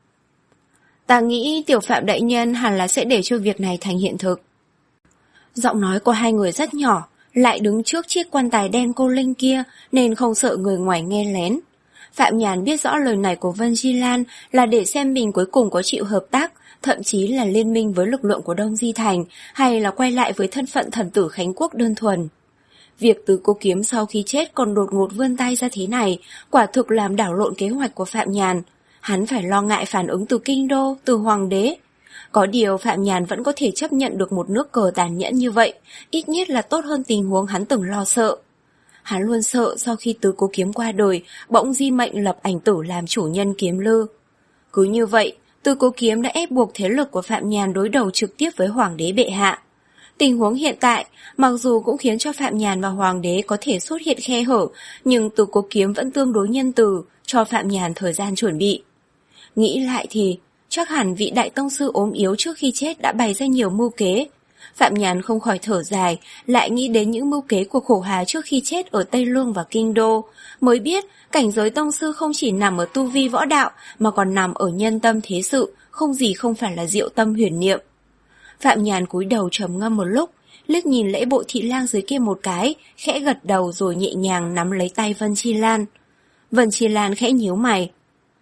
Ta nghĩ tiểu Phạm đại nhân hẳn là sẽ để cho việc này thành hiện thực. Giọng nói của hai người rất nhỏ, lại đứng trước chiếc quan tài đen cô linh kia nên không sợ người ngoài nghe lén. Phạm Nhàn biết rõ lời này của Vân Chi Lan là để xem mình cuối cùng có chịu hợp tác, thậm chí là liên minh với lực lượng của Đông Di Thành, hay là quay lại với thân phận thần tử Khánh Quốc đơn thuần. Việc Tứ Cố Kiếm sau khi chết còn đột ngột vươn tay ra thế này, quả thực làm đảo lộn kế hoạch của Phạm Nhàn. Hắn phải lo ngại phản ứng từ kinh đô, từ hoàng đế. Có điều Phạm Nhàn vẫn có thể chấp nhận được một nước cờ tàn nhẫn như vậy, ít nhất là tốt hơn tình huống hắn từng lo sợ. Hắn luôn sợ sau khi Tứ Cố Kiếm qua đời, bỗng di mệnh lập ảnh tử làm chủ nhân kiếm lư. Cứ như vậy, Tứ Cố Kiếm đã ép buộc thế lực của Phạm Nhàn đối đầu trực tiếp với hoàng đế bệ hạ. Tình huống hiện tại, mặc dù cũng khiến cho Phạm Nhàn và hoàng đế có thể xuất hiện khe hở, nhưng Tứ Cố Kiếm vẫn tương đối nhân từ, cho Phạm Nhàn thời gian chuẩn bị. Nghĩ lại thì, chắc hẳn vị đại tông sư ốm yếu trước khi chết đã bày ra nhiều mưu kế. Phạm Nhàn không khỏi thở dài, lại nghĩ đến những mưu kế của Khổ Hà trước khi chết ở Tây Lương và Kinh Đô, mới biết cảnh giới tông sư không chỉ nằm ở tu vi võ đạo mà còn nằm ở nhân tâm thế sự, không gì không phải là diệu tâm huyền niệm. Phạm Nhàn cúi đầu trầm ngâm một lúc, liếc nhìn Lễ Bộ Thị Lang dưới kia một cái, khẽ gật đầu rồi nhẹ nhàng nắm lấy tay Vân Chi Lan. Vân Chi Lan khẽ nhíu mày.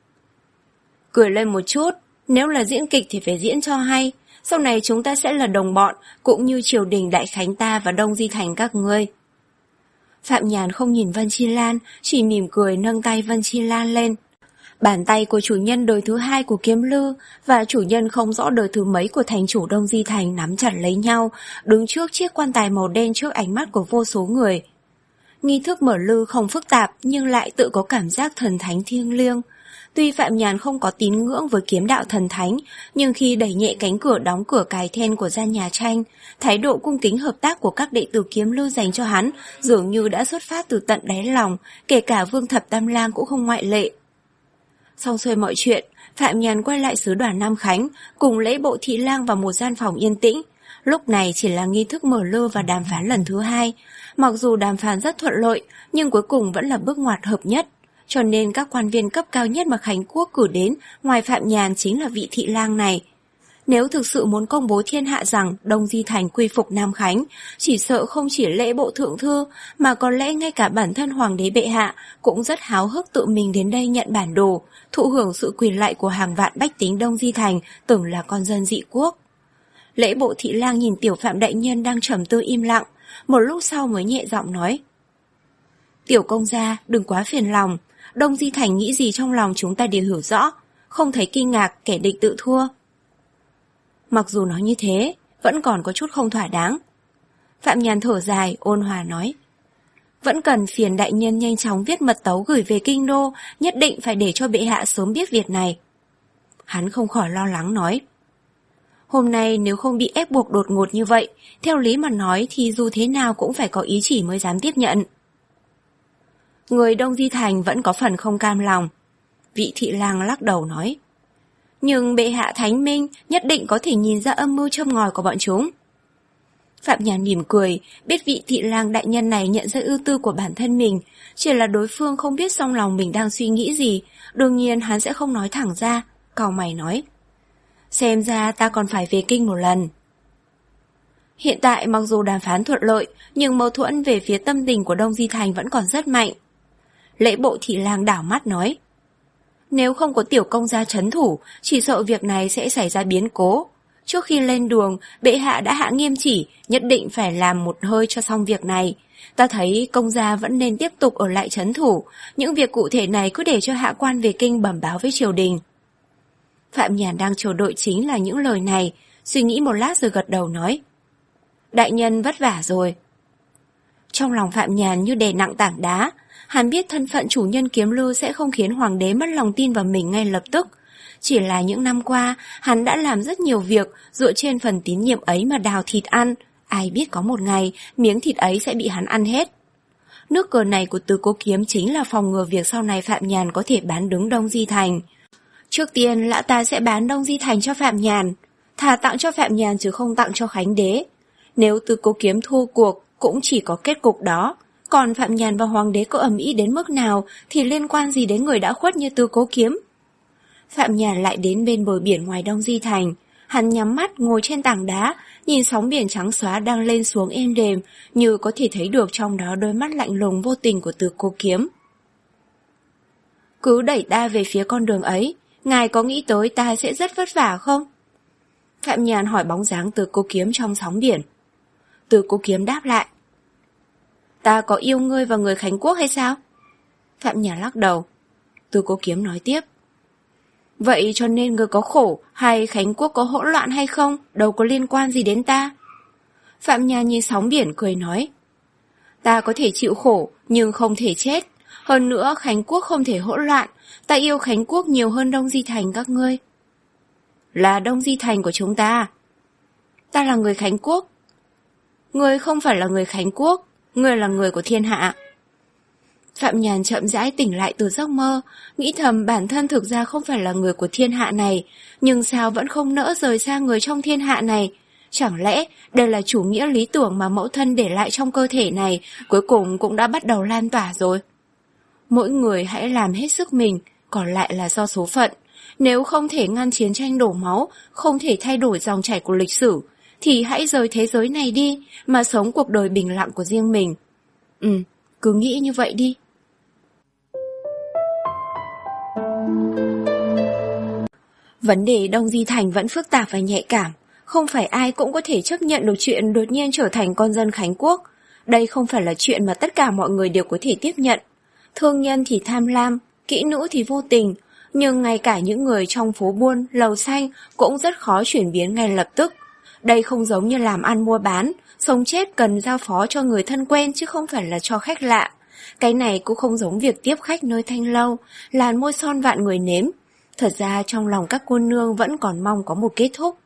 Cười lên một chút, nếu là diễn kịch thì phải diễn cho hay, sau này chúng ta sẽ là đồng bọn, cũng như triều đình Đại Khánh ta và Đông Di Thành các ngươi. Phạm Nhàn không nhìn Vân Chi Lan, chỉ mỉm cười nâng tay Vân Chi Lan lên. Bàn tay của chủ nhân đời thứ hai của kiếm lư và chủ nhân không rõ đời thứ mấy của thành chủ Đông Di Thành nắm chặt lấy nhau, đứng trước chiếc quan tài màu đen trước ánh mắt của vô số người. Nghi thức mở lư không phức tạp nhưng lại tự có cảm giác thần thánh thiêng liêng. Tuy Phạm Nhàn không có tín ngưỡng với kiếm đạo thần thánh, nhưng khi đẩy nhẹ cánh cửa đóng cửa cài then của gian nhà tranh, thái độ cung kính hợp tác của các đệ tử kiếm lư dành cho hắn dường như đã xuất phát từ tận đáy lòng, kể cả Vương Thập Tam Lang cũng không ngoại lệ. Xong xuôi mọi chuyện, Phạm Nhàn quay lại sứ đoàn Nam Khánh, cùng Lễ Bộ Thị Lang vào một gian phòng yên tĩnh. Lúc này chỉ là nghi thức mở lư và đàm phán lần thứ hai. Mặc dù đàm phán rất thuận lợi, nhưng cuối cùng vẫn là bước ngoặt hợp nhất. Cho nên các quan viên cấp cao nhất mà Khánh Quốc cử đến ngoài Phạm Nhàn chính là vị thị lang này. Nếu thực sự muốn công bố thiên hạ rằng Đông Di Thành quy phục Nam Khánh, chỉ sợ không chỉ Lễ Bộ Thượng Thư, mà có lẽ ngay cả bản thân Hoàng đế bệ hạ cũng rất háo hức tự mình đến đây nhận bản đồ, thụ hưởng sự quyền lợi của hàng vạn bách tính Đông Di Thành tưởng là con dân dị quốc. Lễ Bộ Thị Lang nhìn tiểu Phạm đại nhân đang trầm tư im lặng, một lúc sau mới nhẹ giọng nói. Tiểu công gia, đừng quá phiền lòng. Đông Di Thành nghĩ gì trong lòng chúng ta đều hiểu rõ, không thấy kinh ngạc kẻ địch tự thua. Mặc dù nói như thế, vẫn còn có chút không thỏa đáng. Phạm Nhàn thở dài, ôn hòa nói. Vẫn cần phiền đại nhân nhanh chóng viết mật tấu gửi về kinh đô, nhất định phải để cho bệ hạ sớm biết việc này. Hắn không khỏi lo lắng nói. Hôm nay nếu không bị ép buộc đột ngột như vậy, theo lý mà nói thì dù thế nào cũng phải có ý chỉ mới dám tiếp nhận. Người Đông Di Thành vẫn có phần không cam lòng. Vị thị lang lắc đầu nói. Nhưng bệ hạ thánh minh nhất định có thể nhìn ra âm mưu châm ngòi của bọn chúng. Phạm Nhàn mỉm cười, biết vị thị lang đại nhân này nhận ra ưu tư của bản thân mình, chỉ là đối phương không biết trong lòng mình đang suy nghĩ gì, đương nhiên hắn sẽ không nói thẳng ra, cau mày nói. xem ra ta còn phải về kinh một lần. Hiện tại mặc dù đàm phán thuận lợi, nhưng mâu thuẫn về phía tâm tình của Đông Di Thành vẫn còn rất mạnh. Lễ bộ thị lang đảo mắt nói, nếu không có tiểu công gia trấn thủ, chỉ sợ việc này sẽ xảy ra biến cố. Trước khi lên đường, bệ hạ đã hạ nghiêm chỉ, nhất định phải làm một hơi cho xong việc này. Ta thấy công gia vẫn nên tiếp tục ở lại trấn thủ, những việc cụ thể này cứ để cho hạ quan về kinh bẩm báo với triều đình. Phạm Nhàn đang chờ đợi chính là những lời này, suy nghĩ một lát rồi gật đầu nói, đại nhân vất vả rồi. Trong lòng Phạm Nhàn như đè nặng tảng đá, hắn biết thân phận chủ nhân Kiếm Lư sẽ không khiến hoàng đế mất lòng tin vào mình ngay lập tức. Chỉ là những năm qua, hắn đã làm rất nhiều việc dựa trên phần tín nhiệm ấy mà đào thịt ăn, ai biết có một ngày miếng thịt ấy sẽ bị hắn ăn hết. Nước cờ này của Từ Cố Kiếm chính là phòng ngừa việc sau này Phạm Nhàn có thể bán đứng Đông Di Thành. Trước tiên lão ta sẽ bán Đông Di Thành cho Phạm Nhàn, thà tặng cho Phạm Nhàn chứ không tặng cho Khánh Đế. Nếu Từ Cố Kiếm thua cuộc cũng chỉ có kết cục đó, còn Phạm Nhàn và hoàng đế có ầm ĩ đến mức nào thì liên quan gì đến người đã khuất như Từ Cố Kiếm. Phạm Nhàn lại đến bên bờ biển ngoài Đông Di Thành, hắn nhắm mắt ngồi trên tảng đá, nhìn sóng biển trắng xóa đang lên xuống êm đềm, như có thể thấy được trong đó đôi mắt lạnh lùng vô tình của Từ Cố Kiếm. Cứ đẩy ta về phía con đường ấy, ngài có nghĩ tới ta sẽ rất vất vả không? Phạm Nhàn hỏi bóng dáng Từ Cố Kiếm trong sóng biển. Từ Cố Kiếm đáp lại, ta có yêu ngươi và người Khánh Quốc hay sao? Phạm Nhàn lắc đầu. Từ Cố Kiếm nói tiếp, vậy cho nên ngươi có khổ hay Khánh Quốc có hỗn loạn hay không, đâu có liên quan gì đến ta. Phạm Nhàn nhìn sóng biển cười nói, ta có thể chịu khổ nhưng không thể chết. Hơn nữa Khánh Quốc không thể hỗn loạn, ta yêu Khánh Quốc nhiều hơn Đông Di Thành các ngươi. Là Đông Di Thành của chúng ta. Ta là người Khánh Quốc. Ngươi không phải là người Khánh Quốc, ngươi là người của thiên hạ. Phạm Nhàn chậm rãi tỉnh lại từ giấc mơ, nghĩ thầm bản thân thực ra không phải là người của thiên hạ này, nhưng sao vẫn không nỡ rời xa người trong thiên hạ này. Chẳng lẽ đây là chủ nghĩa lý tưởng mà mẫu thân để lại trong cơ thể này, cuối cùng cũng đã bắt đầu lan tỏa rồi. Mỗi người hãy làm hết sức mình, còn lại là do số phận. Nếu không thể ngăn chiến tranh đổ máu, không thể thay đổi dòng chảy của lịch sử, thì hãy rời thế giới này đi, mà sống cuộc đời bình lặng của riêng mình. Ừ, cứ nghĩ như vậy đi. Vấn đề Đông Di Thành vẫn phức tạp và nhạy cảm. Không phải ai cũng có thể chấp nhận được chuyện đột nhiên trở thành con dân Khánh Quốc. Đây không phải là chuyện mà tất cả mọi người đều có thể tiếp nhận. Thương nhân thì tham lam, kỹ nữ thì vô tình, nhưng ngay cả những người trong phố buôn, lầu xanh cũng rất khó chuyển biến ngay lập tức. Đây không giống như làm ăn mua bán, sống chết cần giao phó cho người thân quen chứ không phải là cho khách lạ. Cái này cũng không giống việc tiếp khách nơi thanh lâu, làn môi son vạn người nếm. Thật ra trong lòng các cô nương vẫn còn mong có một kết thúc.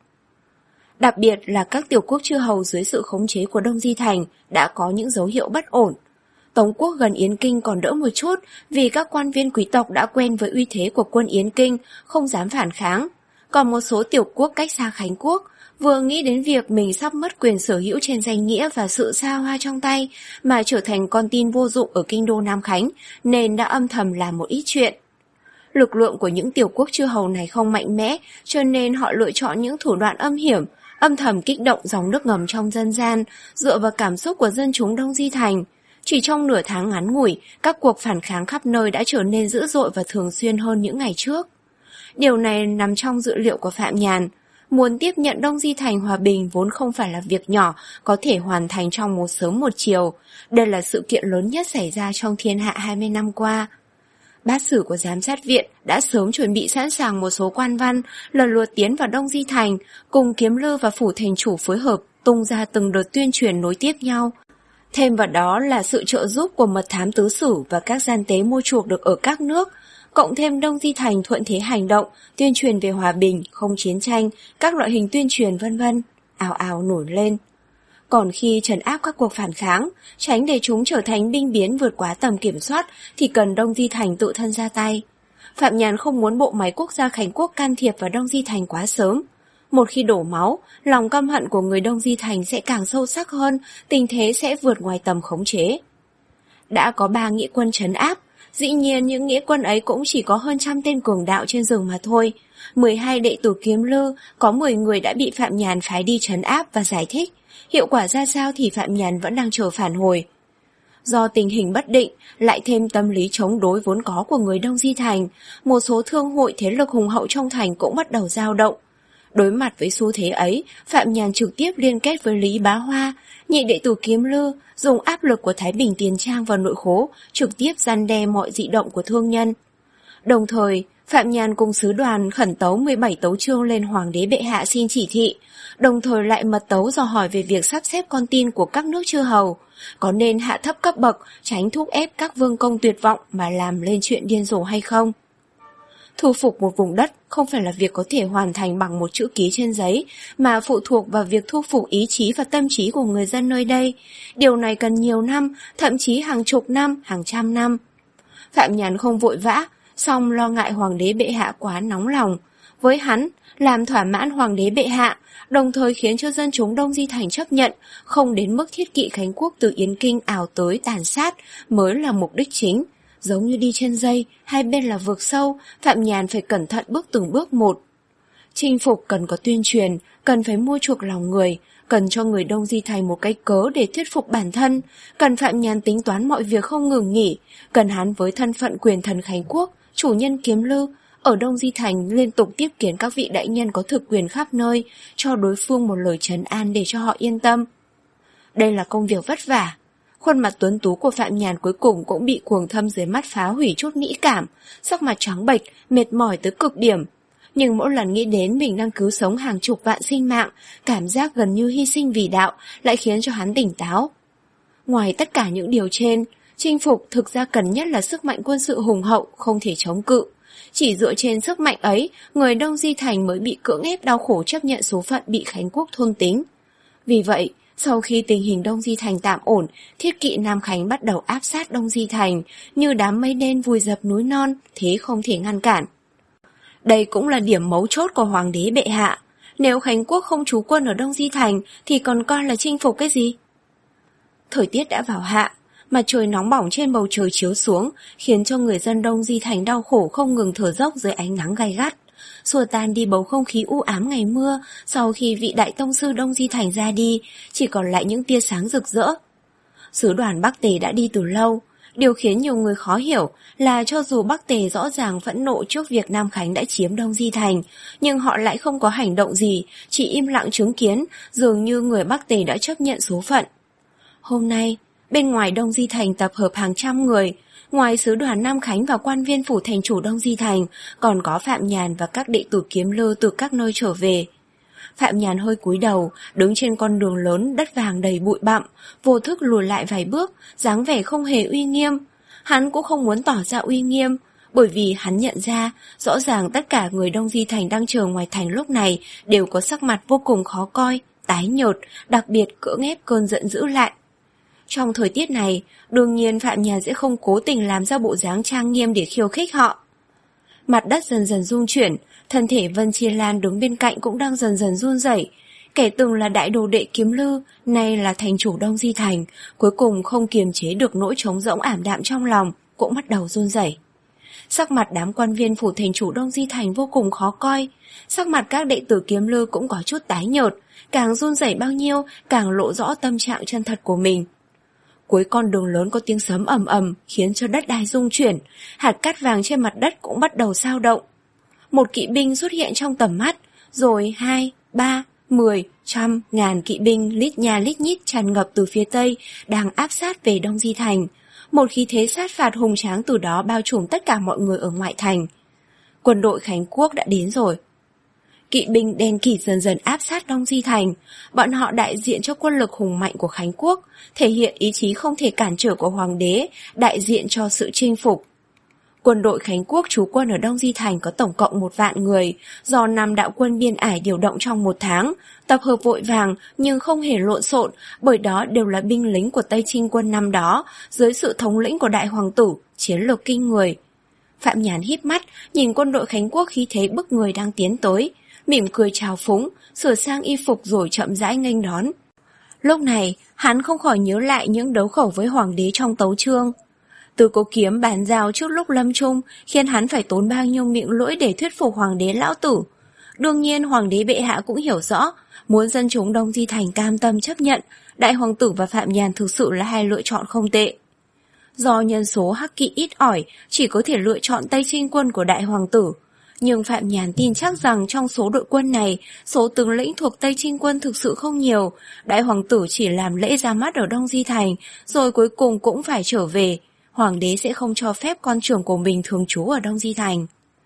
Đặc biệt là các tiểu quốc chư hầu dưới sự khống chế của Đông Di Thành đã có những dấu hiệu bất ổn. Tống quốc gần Yến Kinh còn đỡ một chút vì các quan viên quý tộc đã quen với uy thế của quân Yến Kinh, không dám phản kháng. Còn một số tiểu quốc cách xa Khánh Quốc, vừa nghĩ đến việc mình sắp mất quyền sở hữu trên danh nghĩa và sự xa hoa trong tay mà trở thành con tin vô dụng ở kinh đô Nam Khánh, nên đã âm thầm làm một ít chuyện. Lực lượng của những tiểu quốc chư hầu này không mạnh mẽ, cho nên họ lựa chọn những thủ đoạn âm hiểm, âm thầm kích động dòng nước ngầm trong dân gian, dựa vào cảm xúc của dân chúng Đông Di Thành. Chỉ trong nửa tháng ngắn ngủi, các cuộc phản kháng khắp nơi đã trở nên dữ dội và thường xuyên hơn những ngày trước. Điều này nằm trong dự liệu của Phạm Nhàn. Muốn tiếp nhận Đông Di Thành hòa bình vốn không phải là việc nhỏ, có thể hoàn thành trong một sớm một chiều. Đây là sự kiện lớn nhất xảy ra trong thiên hạ hai mươi năm qua. Bát sử của giám sát viện đã sớm chuẩn bị sẵn sàng một số quan văn, lần lượt tiến vào Đông Di Thành, cùng Kiếm Lư và phủ thành chủ phối hợp, tung ra từng đợt tuyên truyền nối tiếp nhau. Thêm vào đó là sự trợ giúp của mật thám tứ sử và các gian tế mua chuộc được ở các nước, cộng thêm Đông Di Thành thuận thế hành động, tuyên truyền về hòa bình, không chiến tranh, các loại hình tuyên truyền vân vân, ào ào nổi lên. Còn khi trấn áp các cuộc phản kháng, tránh để chúng trở thành binh biến vượt quá tầm kiểm soát, thì cần Đông Di Thành tự thân ra tay. Phạm Nhàn không muốn bộ máy quốc gia Khánh Quốc can thiệp vào Đông Di Thành quá sớm. Một khi đổ máu, lòng căm hận của người Đông Di Thành sẽ càng sâu sắc hơn, tình thế sẽ vượt ngoài tầm khống chế. Đã có ba nghĩa quân trấn áp, Dĩ nhiên những nghĩa quân ấy cũng chỉ có hơn trăm tên cường đạo trên rừng mà thôi. mười hai đệ tử Kiếm Lư, có mười người đã bị Phạm Nhàn phái đi trấn áp và giải thích. Hiệu quả ra sao thì Phạm Nhàn vẫn đang chờ phản hồi. Do tình hình bất định, lại thêm tâm lý chống đối vốn có của người Đông Di Thành, một số thương hội thế lực hùng hậu trong thành cũng bắt đầu dao động. Đối mặt với xu thế ấy, Phạm Nhàn trực tiếp liên kết với Lý Bá Hoa, nhị đệ tử Kiếm Lư, dùng áp lực của Thái Bình Tiền Trang vào nội khố, trực tiếp răn đe mọi dị động của thương nhân. Đồng thời, Phạm Nhàn cùng sứ đoàn khẩn tấu mười bảy tấu chương lên Hoàng đế bệ hạ xin chỉ thị, đồng thời lại mật tấu dò hỏi về việc sắp xếp con tin của các nước chư hầu, có nên hạ thấp cấp bậc, tránh thúc ép các vương công tuyệt vọng mà làm lên chuyện điên rồ hay không. Thu phục một vùng đất không phải là việc có thể hoàn thành bằng một chữ ký trên giấy, mà phụ thuộc vào việc thu phục ý chí và tâm trí của người dân nơi đây. Điều này cần nhiều năm, thậm chí hàng chục năm, hàng trăm năm. Phạm Nhàn không vội vã, song lo ngại Hoàng đế bệ hạ quá nóng lòng. Với hắn, làm thỏa mãn Hoàng đế bệ hạ, đồng thời khiến cho dân chúng Đông Di Thành chấp nhận, không đến mức thiết kỵ Khánh Quốc từ Yến Kinh ảo tới tàn sát mới là mục đích chính. Giống như đi trên dây, hai bên là vực sâu, Phạm Nhàn phải cẩn thận bước từng bước một. Chinh phục cần có tuyên truyền, cần phải mua chuộc lòng người, cần cho người Đông Di Thành một cái cớ để thuyết phục bản thân, cần Phạm Nhàn tính toán mọi việc không ngừng nghỉ, cần hắn với thân phận quyền thần Khánh Quốc, chủ nhân Kiếm Lư, ở Đông Di Thành liên tục tiếp kiến các vị đại nhân có thực quyền khắp nơi, cho đối phương một lời trấn an để cho họ yên tâm. Đây là công việc vất vả. Khuôn mặt tuấn tú của Phạm Nhàn cuối cùng cũng bị cuồng thâm dưới mắt phá hủy chút mỹ cảm, sắc mặt trắng bệch, mệt mỏi tới cực điểm. Nhưng mỗi lần nghĩ đến mình đang cứu sống hàng chục vạn sinh mạng, cảm giác gần như hy sinh vì đạo lại khiến cho hắn tỉnh táo. Ngoài tất cả những điều trên, chinh phục thực ra cần nhất là sức mạnh quân sự hùng hậu, không thể chống cự. Chỉ dựa trên sức mạnh ấy, người Đông Di Thành mới bị cưỡng ép đau khổ chấp nhận số phận bị Khánh Quốc thôn tính. Vì vậy, sau khi tình hình Đông Di Thành tạm ổn, thiết kỵ Nam Khánh bắt đầu áp sát Đông Di Thành, như đám mây đen vùi dập núi non, thế không thể ngăn cản. Đây cũng là điểm mấu chốt của Hoàng đế bệ hạ. Nếu Khánh Quốc không trú quân ở Đông Di Thành, thì còn coi là chinh phục cái gì? Thời tiết đã vào hạ, mặt trời nóng bỏng trên bầu trời chiếu xuống, khiến cho người dân Đông Di Thành đau khổ không ngừng thở dốc dưới ánh nắng gay gắt. Xua tan đi bầu không khí u ám ngày mưa, sau khi vị đại tông sư Đông Di Thành ra đi, chỉ còn lại những tia sáng rực rỡ. Sứ đoàn Bắc Tề đã đi từ lâu. Điều khiến nhiều người khó hiểu là cho dù Bắc Tề rõ ràng phẫn nộ trước việc Nam Khánh đã chiếm Đông Di Thành, nhưng họ lại không có hành động gì, chỉ im lặng chứng kiến, dường như người Bắc Tề đã chấp nhận số phận. Hôm nay, bên ngoài Đông Di Thành tập hợp hàng trăm người. Ngoài sứ đoàn Nam Khánh và quan viên phủ thành chủ Đông Di Thành, còn có Phạm Nhàn và các đệ tử Kiếm Lư từ các nơi trở về. Phạm Nhàn hơi cúi đầu, đứng trên con đường lớn đất vàng đầy bụi bặm, vô thức lùi lại vài bước, dáng vẻ không hề uy nghiêm. Hắn cũng không muốn tỏ ra uy nghiêm, bởi vì hắn nhận ra, rõ ràng tất cả người Đông Di Thành đang chờ ngoài thành lúc này đều có sắc mặt vô cùng khó coi, tái nhợt, đặc biệt cưỡng ép cơn giận dữ lại. Trong thời tiết này, đương nhiên Phạm Nhàn sẽ không cố tình làm ra bộ dáng trang nghiêm để khiêu khích họ. Mặt đất dần dần rung chuyển, thân thể Vân Chi Lan đứng bên cạnh cũng đang dần dần run rẩy. Kẻ từng là đại đồ đệ Kiếm Lư, nay là thành chủ Đông Di Thành, cuối cùng không kiềm chế được nỗi trống rỗng ảm đạm trong lòng, cũng bắt đầu run rẩy. Sắc mặt đám quan viên phủ thành chủ Đông Di Thành vô cùng khó coi, sắc mặt các đệ tử Kiếm Lư cũng có chút tái nhợt, càng run rẩy bao nhiêu, càng lộ rõ tâm trạng chân thật của mình. Cuối con đường lớn có tiếng sấm ầm ầm, khiến cho đất đai rung chuyển, hạt cát vàng trên mặt đất cũng bắt đầu xao động. Một kỵ binh xuất hiện trong tầm mắt, rồi hai, ba, mười, trăm, ngàn kỵ binh lít nha lít nhít tràn ngập từ phía tây, đang áp sát về Đông Di Thành. Một khí thế sát phạt hùng tráng từ đó bao trùm tất cả mọi người ở ngoại thành. Quân đội Khánh Quốc đã đến rồi. Kỵ binh đen kịt dần dần áp sát Đông Di Thành, bọn họ đại diện cho quân lực hùng mạnh của Khánh Quốc, thể hiện ý chí không thể cản trở của Hoàng đế, đại diện cho sự chinh phục. Quân đội Khánh Quốc trú quân ở Đông Di Thành có tổng cộng một vạn người, do năm đạo quân biên ải điều động trong một tháng, tập hợp vội vàng nhưng không hề lộn xộn, bởi đó đều là binh lính của Tây Trinh quân năm đó, dưới sự thống lĩnh của Đại Hoàng tử, chiến lược kinh người. Phạm Nhàn híp mắt, nhìn quân đội Khánh Quốc khí thế bức người đang tiến tới, mỉm cười chào phúng, sửa sang y phục rồi chậm rãi nghênh đón. Lúc này, hắn không khỏi nhớ lại những đấu khẩu với Hoàng đế trong tấu chương. Từ cố kiếm bàn giao trước lúc lâm chung khiến hắn phải tốn bao nhiêu miệng lưỡi để thuyết phục hoàng đế lão tử. Đương nhiên hoàng đế bệ hạ cũng hiểu rõ, muốn dân chúng Đông Di Thành cam tâm chấp nhận, đại hoàng tử và Phạm Nhàn thực sự là hai lựa chọn không tệ. Do nhân số hắc kỵ ít ỏi, chỉ có thể lựa chọn Tây Trinh quân của đại hoàng tử. Nhưng Phạm Nhàn tin chắc rằng trong số đội quân này, số tướng lĩnh thuộc Tây Trinh quân thực sự không nhiều. Đại hoàng tử chỉ làm lễ ra mắt ở Đông Di Thành, rồi cuối cùng cũng phải trở về. Hoàng đế sẽ không cho phép con trưởng của mình thường trú ở Đông Di Thành.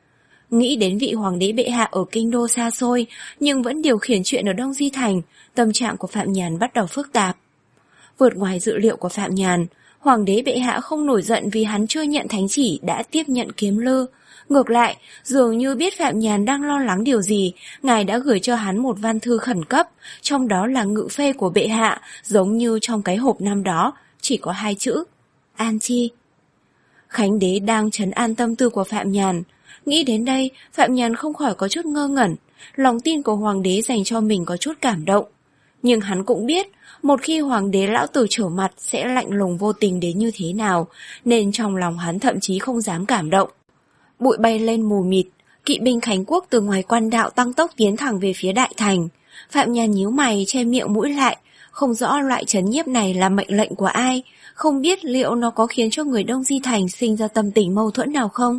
Nghĩ đến vị hoàng đế bệ hạ ở kinh đô xa xôi, nhưng vẫn điều khiển chuyện ở Đông Di Thành, tâm trạng của Phạm Nhàn bắt đầu phức tạp. Vượt ngoài dự liệu của Phạm Nhàn, hoàng đế bệ hạ không nổi giận vì hắn chưa nhận thánh chỉ đã tiếp nhận Kiếm Lư. Ngược lại, dường như biết Phạm Nhàn đang lo lắng điều gì, ngài đã gửi cho hắn một văn thư khẩn cấp, trong đó là ngự phê của bệ hạ, giống như trong cái hộp năm đó, chỉ có hai chữ: An Chi. Khánh đế đang trấn an tâm tư của Phạm Nhàn. Nghĩ đến đây, Phạm Nhàn không khỏi có chút ngơ ngẩn, lòng tin của hoàng đế dành cho mình có chút cảm động. Nhưng hắn cũng biết, một khi hoàng đế lão tử trở mặt sẽ lạnh lùng vô tình đến như thế nào, nên trong lòng hắn thậm chí không dám cảm động. Bụi bay lên mù mịt, kỵ binh Khánh Quốc từ ngoài quan đạo tăng tốc tiến thẳng về phía đại thành. Phạm Nhàn nhíu mày che miệng mũi lại, không rõ loại trấn nhiếp này là mệnh lệnh của ai, không biết liệu nó có khiến cho người Đông Di Thành sinh ra tâm tình mâu thuẫn nào không.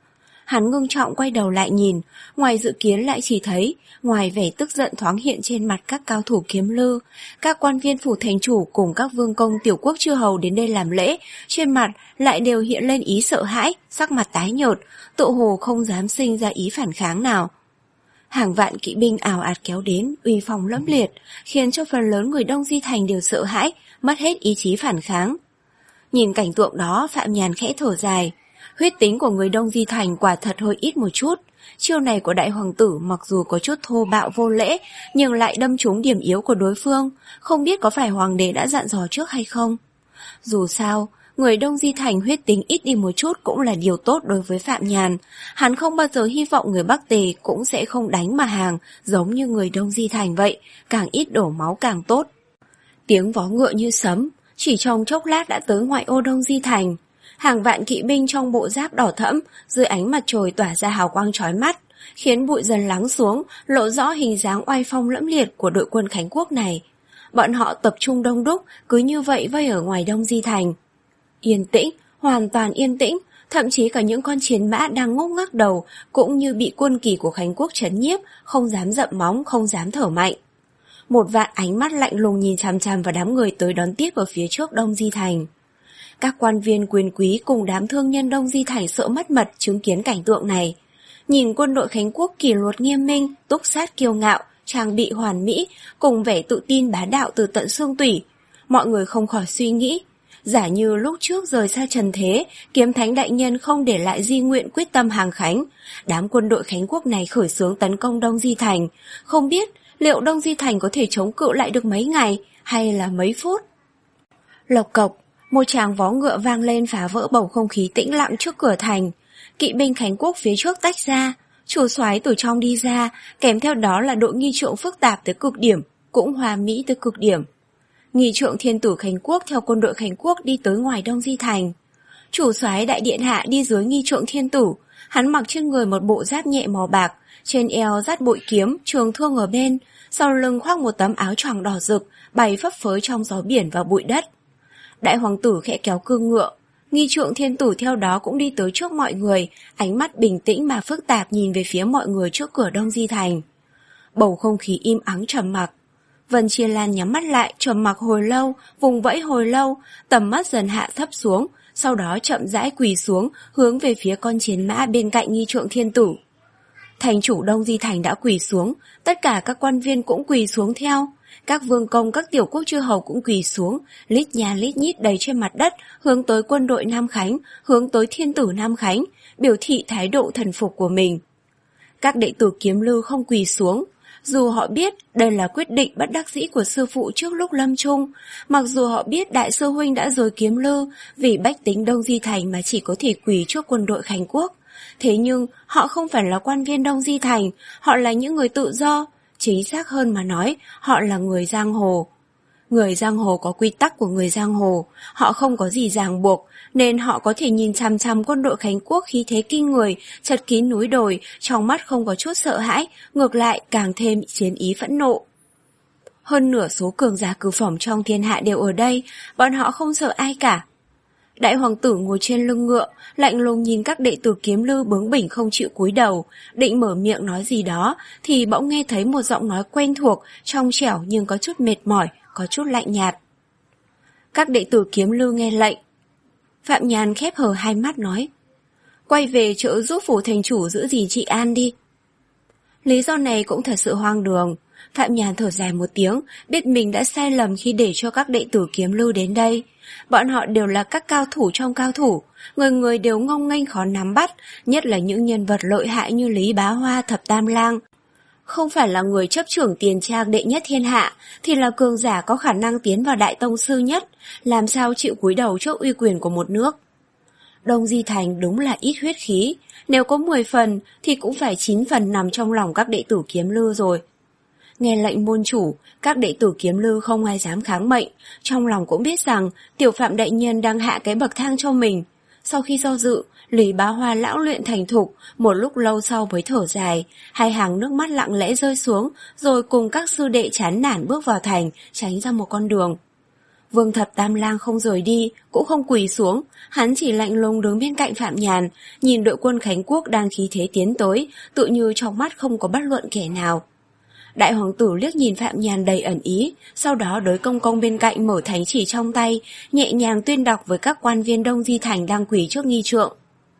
Hắn ngưng trọng quay đầu lại nhìn, ngoài dự kiến lại chỉ thấy, ngoài vẻ tức giận thoáng hiện trên mặt các cao thủ Kiếm Lư, các quan viên phủ thành chủ cùng các vương công tiểu quốc chư hầu đến đây làm lễ, trên mặt lại đều hiện lên ý sợ hãi, sắc mặt tái nhợt, tựa hồ không dám sinh ra ý phản kháng nào. Hàng vạn kỵ binh ào ạt kéo đến, uy phong lẫm liệt, khiến cho phần lớn người Đông Di Thành đều sợ hãi, mất hết ý chí phản kháng. Nhìn cảnh tượng đó, Phạm Nhàn khẽ thở dài. Huyết tính của người Đông Di Thành quả thật hơi ít một chút. Chiêu này của đại hoàng tử mặc dù có chút thô bạo vô lễ, nhưng lại đâm trúng điểm yếu của đối phương, không biết có phải hoàng đế đã dặn dò trước hay không. Dù sao, người Đông Di Thành huyết tính ít đi một chút cũng là điều tốt đối với Phạm Nhàn. Hắn không bao giờ hy vọng người Bắc Tề cũng sẽ không đánh mà hàng, giống như người Đông Di Thành vậy, càng ít đổ máu càng tốt. Tiếng vó ngựa như sấm, chỉ trong chốc lát đã tới ngoại ô Đông Di Thành. Hàng vạn kỵ binh trong bộ giáp đỏ thẫm, dưới ánh mặt trời tỏa ra hào quang chói mắt, khiến bụi dần lắng xuống, lộ rõ hình dáng oai phong lẫm liệt của đội quân Khánh Quốc này. Bọn họ tập trung đông đúc, cứ như vậy vây ở ngoài Đông Di Thành. Yên tĩnh, hoàn toàn yên tĩnh, thậm chí cả những con chiến mã đang ngốc ngắc đầu cũng như bị quân kỳ của Khánh Quốc trấn nhiếp, không dám dậm móng, không dám thở mạnh. Một vạn ánh mắt lạnh lùng nhìn chằm chằm vào đám người tới đón tiếp ở phía trước Đông Di Thành. Các quan viên quyền quý cùng đám thương nhân Đông Di Thành sợ mất mật chứng kiến cảnh tượng này. Nhìn quân đội Khánh Quốc kỷ luật nghiêm minh, túc sát kiêu ngạo, trang bị hoàn mỹ, cùng vẻ tự tin bá đạo từ tận xương tủy, mọi người không khỏi suy nghĩ, giả như lúc trước rời xa trần thế, Kiếm Thánh đại nhân không để lại di nguyện quyết tâm hàng Khánh, đám quân đội Khánh Quốc này khởi xướng tấn công Đông Di Thành, không biết liệu Đông Di Thành có thể chống cự lại được mấy ngày hay là mấy phút. Lộc cộc, một tràng vó ngựa vang lên phá vỡ bầu không khí tĩnh lặng trước cửa thành. Kỵ binh Khánh Quốc phía trước tách ra, chủ soái từ trong đi ra, kèm theo đó là đội nghi trượng phức tạp tới cực điểm, cũng hòa mỹ tới cực điểm. Nghi trượng thiên tử Khánh Quốc theo quân đội Khánh Quốc đi tới ngoài Đông Di Thành. Chủ soái đại điện hạ đi dưới nghi trượng thiên tử, hắn mặc trên người một bộ giáp nhẹ màu bạc, trên eo dắt bội kiếm, trường thương ở bên, sau lưng khoác một tấm áo choàng đỏ rực, bay phấp phới trong gió biển và bụi đất. Đại hoàng tử khẽ kéo cương ngựa, nghi trượng thiên tử theo đó cũng đi tới trước mọi người, ánh mắt bình tĩnh mà phức tạp nhìn về phía mọi người trước cửa Đông Di Thành. Bầu không khí im ắng trầm mặc. Vân Chiên Lan nhắm mắt lại, trầm mặc hồi lâu, vùng vẫy hồi lâu, tầm mắt dần hạ thấp xuống, sau đó chậm rãi quỳ xuống, hướng về phía con chiến mã bên cạnh nghi trượng thiên tử. Thành chủ Đông Di Thành đã quỳ xuống, tất cả các quan viên cũng quỳ xuống theo. Các vương công, các tiểu quốc chư hầu cũng quỳ xuống, lít nhà lít nhít đầy trên mặt đất, hướng tới quân đội Nam Khánh, hướng tới thiên tử Nam Khánh, biểu thị thái độ thần phục của mình. Các đệ tử Kiếm Lư không quỳ xuống, dù họ biết đây là quyết định bất đắc dĩ của sư phụ trước lúc lâm chung, mặc dù họ biết đại sư huynh đã rời Kiếm Lư vì bách tính Đông Di Thành mà chỉ có thể quỳ trước quân đội Khánh Quốc. Thế nhưng họ không phải là quan viên Đông Di Thành, họ là những người tự do, chính xác hơn mà nói, họ là người giang hồ. Người giang hồ có quy tắc của người giang hồ, họ không có gì ràng buộc, nên họ có thể nhìn chằm chằm quân đội Khánh Quốc khí thế kinh người, chật kín núi đồi, trong mắt không có chút sợ hãi, ngược lại càng thêm chiến ý phẫn nộ. Hơn nửa số cường giả cửu phẩm trong thiên hạ đều ở đây, bọn họ không sợ ai cả. Đại hoàng tử ngồi trên lưng ngựa, lạnh lùng nhìn các đệ tử Kiếm Lư bướng bỉnh không chịu cúi đầu, định mở miệng nói gì đó, thì bỗng nghe thấy một giọng nói quen thuộc, trong trẻo nhưng có chút mệt mỏi, có chút lạnh nhạt. Các đệ tử Kiếm Lư nghe lệnh. Phạm Nhàn khép hờ hai mắt nói, quay về trợ giúp phủ thành chủ giữ gìn trị an đi. Lý do này cũng thật sự hoang đường. Phạm Nhàn thở dài một tiếng, biết mình đã sai lầm khi để cho các đệ tử Kiếm Lư đến đây. Bọn họ đều là các cao thủ trong cao thủ, người người đều ngông nghênh khó nắm bắt, nhất là những nhân vật lợi hại như Lý Bá Hoa, Thập Tam Lang. Không phải là người chấp trưởng tiền trang đệ nhất thiên hạ, thì là cường giả có khả năng tiến vào đại tông sư nhất, làm sao chịu cúi đầu trước uy quyền của một nước. Đông Di Thành đúng là ít huyết khí, nếu có mười phần thì cũng phải chín phần nằm trong lòng các đệ tử Kiếm Lư rồi. Nghe lệnh môn chủ, các đệ tử Kiếm Lư không ai dám kháng mệnh, trong lòng cũng biết rằng tiểu Phạm đại nhân đang hạ cái bậc thang cho mình. Sau khi do dự, Lý Bá Hoa lão luyện thành thục, một lúc lâu sau mới thở dài, hai hàng nước mắt lặng lẽ rơi xuống, rồi cùng các sư đệ chán nản bước vào thành, tránh ra một con đường. Vương Thập Tam Lang không rời đi, cũng không quỳ xuống, hắn chỉ lạnh lùng đứng bên cạnh Phạm Nhàn, nhìn đội quân Khánh Quốc đang khí thế tiến tới, tự như trong mắt không có bất luận kẻ nào. Đại hoàng tử liếc nhìn Phạm Nhàn đầy ẩn ý, sau đó đối công công bên cạnh mở thánh chỉ trong tay, nhẹ nhàng tuyên đọc với các quan viên Đông Di Thành đang quỳ trước nghi trượng.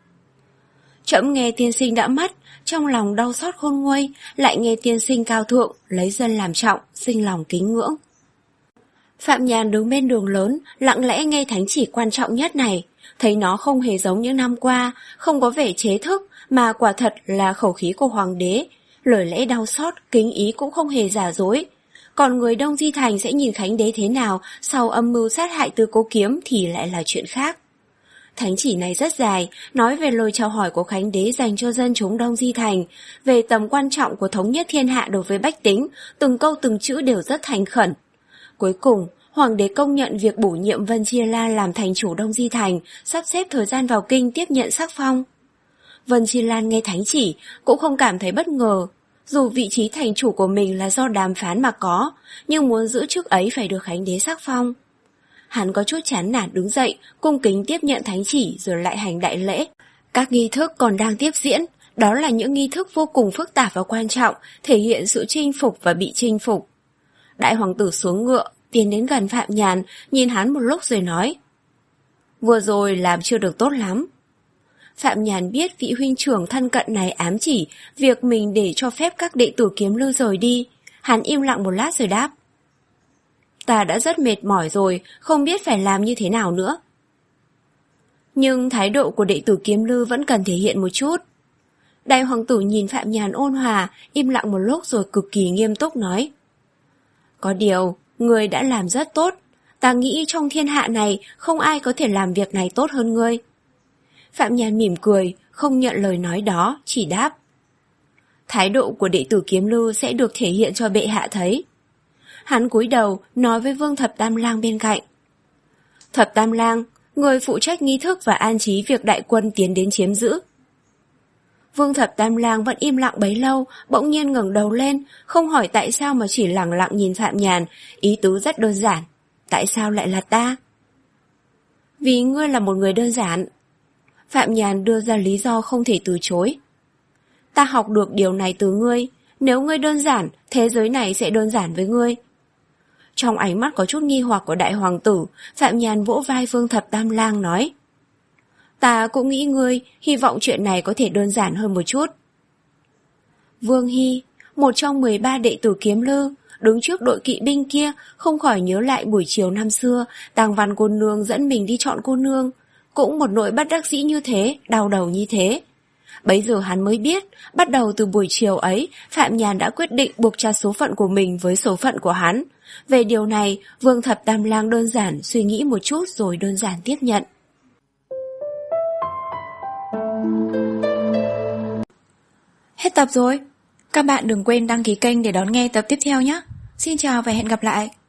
Trẫm nghe tiên sinh đã mất, trong lòng đau xót khôn nguôi, lại nghe tiên sinh cao thượng, lấy dân làm trọng, sinh lòng kính ngưỡng. Phạm Nhàn đứng bên đường lớn, lặng lẽ nghe thánh chỉ quan trọng nhất này, thấy nó không hề giống những năm qua, không có vẻ chế thức, mà quả thật là khẩu khí của hoàng đế. Lời lẽ đau xót, kính ý cũng không hề giả dối. Còn người Đông Di Thành sẽ nhìn Khánh đế thế nào sau âm mưu sát hại Tư Cố Kiếm thì lại là chuyện khác. Thánh chỉ này rất dài, nói về lời chào hỏi của Khánh đế dành cho dân chúng Đông Di Thành, về tầm quan trọng của thống nhất thiên hạ đối với bách tính, từng câu từng chữ đều rất thành khẩn. Cuối cùng, hoàng đế công nhận việc bổ nhiệm Vân Chia La làm thành chủ Đông Di Thành, sắp xếp thời gian vào kinh tiếp nhận sắc phong. Vân Chi Lan nghe thánh chỉ, cũng không cảm thấy bất ngờ. Dù vị trí thành chủ của mình là do đàm phán mà có, nhưng muốn giữ chức ấy phải được Khánh đế sắc phong. Hắn có chút chán nản đứng dậy, cung kính tiếp nhận thánh chỉ rồi lại hành đại lễ. Các nghi thức còn đang tiếp diễn, đó là những nghi thức vô cùng phức tạp và quan trọng, thể hiện sự chinh phục và bị chinh phục. Đại hoàng tử xuống ngựa, tiến đến gần Phạm Nhàn, nhìn hắn một lúc rồi nói: vừa rồi làm chưa được tốt lắm. Phạm Nhàn biết vị huynh trưởng thân cận này ám chỉ việc mình để cho phép các đệ tử Kiếm Lư rời đi. Hắn im lặng một lát rồi đáp: ta đã rất mệt mỏi rồi, không biết phải làm như thế nào nữa. Nhưng thái độ của đệ tử Kiếm Lư vẫn cần thể hiện một chút. Đại hoàng tử nhìn Phạm Nhàn ôn hòa, im lặng một lúc rồi cực kỳ nghiêm túc nói: có điều, ngươi đã làm rất tốt. Ta nghĩ trong thiên hạ này không ai có thể làm việc này tốt hơn ngươi. Phạm Nhàn mỉm cười, không nhận lời nói đó, chỉ đáp: thái độ của đệ tử Kiếm Lư sẽ được thể hiện cho bệ hạ thấy. Hắn cúi đầu, nói với Vương Thập Tam Lang bên cạnh: Thập Tam Lang, người phụ trách nghi thức và an trí việc đại quân tiến đến chiếm giữ. Vương Thập Tam Lang vẫn im lặng bấy lâu, bỗng nhiên ngẩng đầu lên, không hỏi tại sao mà chỉ lẳng lặng nhìn Phạm Nhàn, ý tứ rất đơn giản: tại sao lại là ta? Vì ngươi là một người đơn giản. Phạm Nhàn đưa ra lý do không thể từ chối. Ta học được điều này từ ngươi, nếu ngươi đơn giản, thế giới này sẽ đơn giản với ngươi. Trong ánh mắt có chút nghi hoặc của đại hoàng tử, Phạm Nhàn vỗ vai Vương Thập Tam Lang nói: ta cũng nghĩ ngươi, hy vọng chuyện này có thể đơn giản hơn một chút. Vương Hy, một trong mười ba đệ tử Kiếm Lư, đứng trước đội kỵ binh kia, không khỏi nhớ lại buổi chiều năm xưa, Tàng Văn cô nương dẫn mình đi chọn cô nương. Cũng một nỗi bất đắc dĩ như thế, đau đầu như thế. Bấy giờ hắn mới biết, bắt đầu từ buổi chiều ấy, Phạm Nhàn đã quyết định buộc trả số phận của mình với số phận của hắn. Về điều này, Vương Thập Tam Lang đơn giản suy nghĩ một chút rồi đơn giản tiếp nhận. Hết tập rồi. Các bạn đừng quên đăng ký kênh để đón nghe tập tiếp theo nhé. Xin chào và hẹn gặp lại.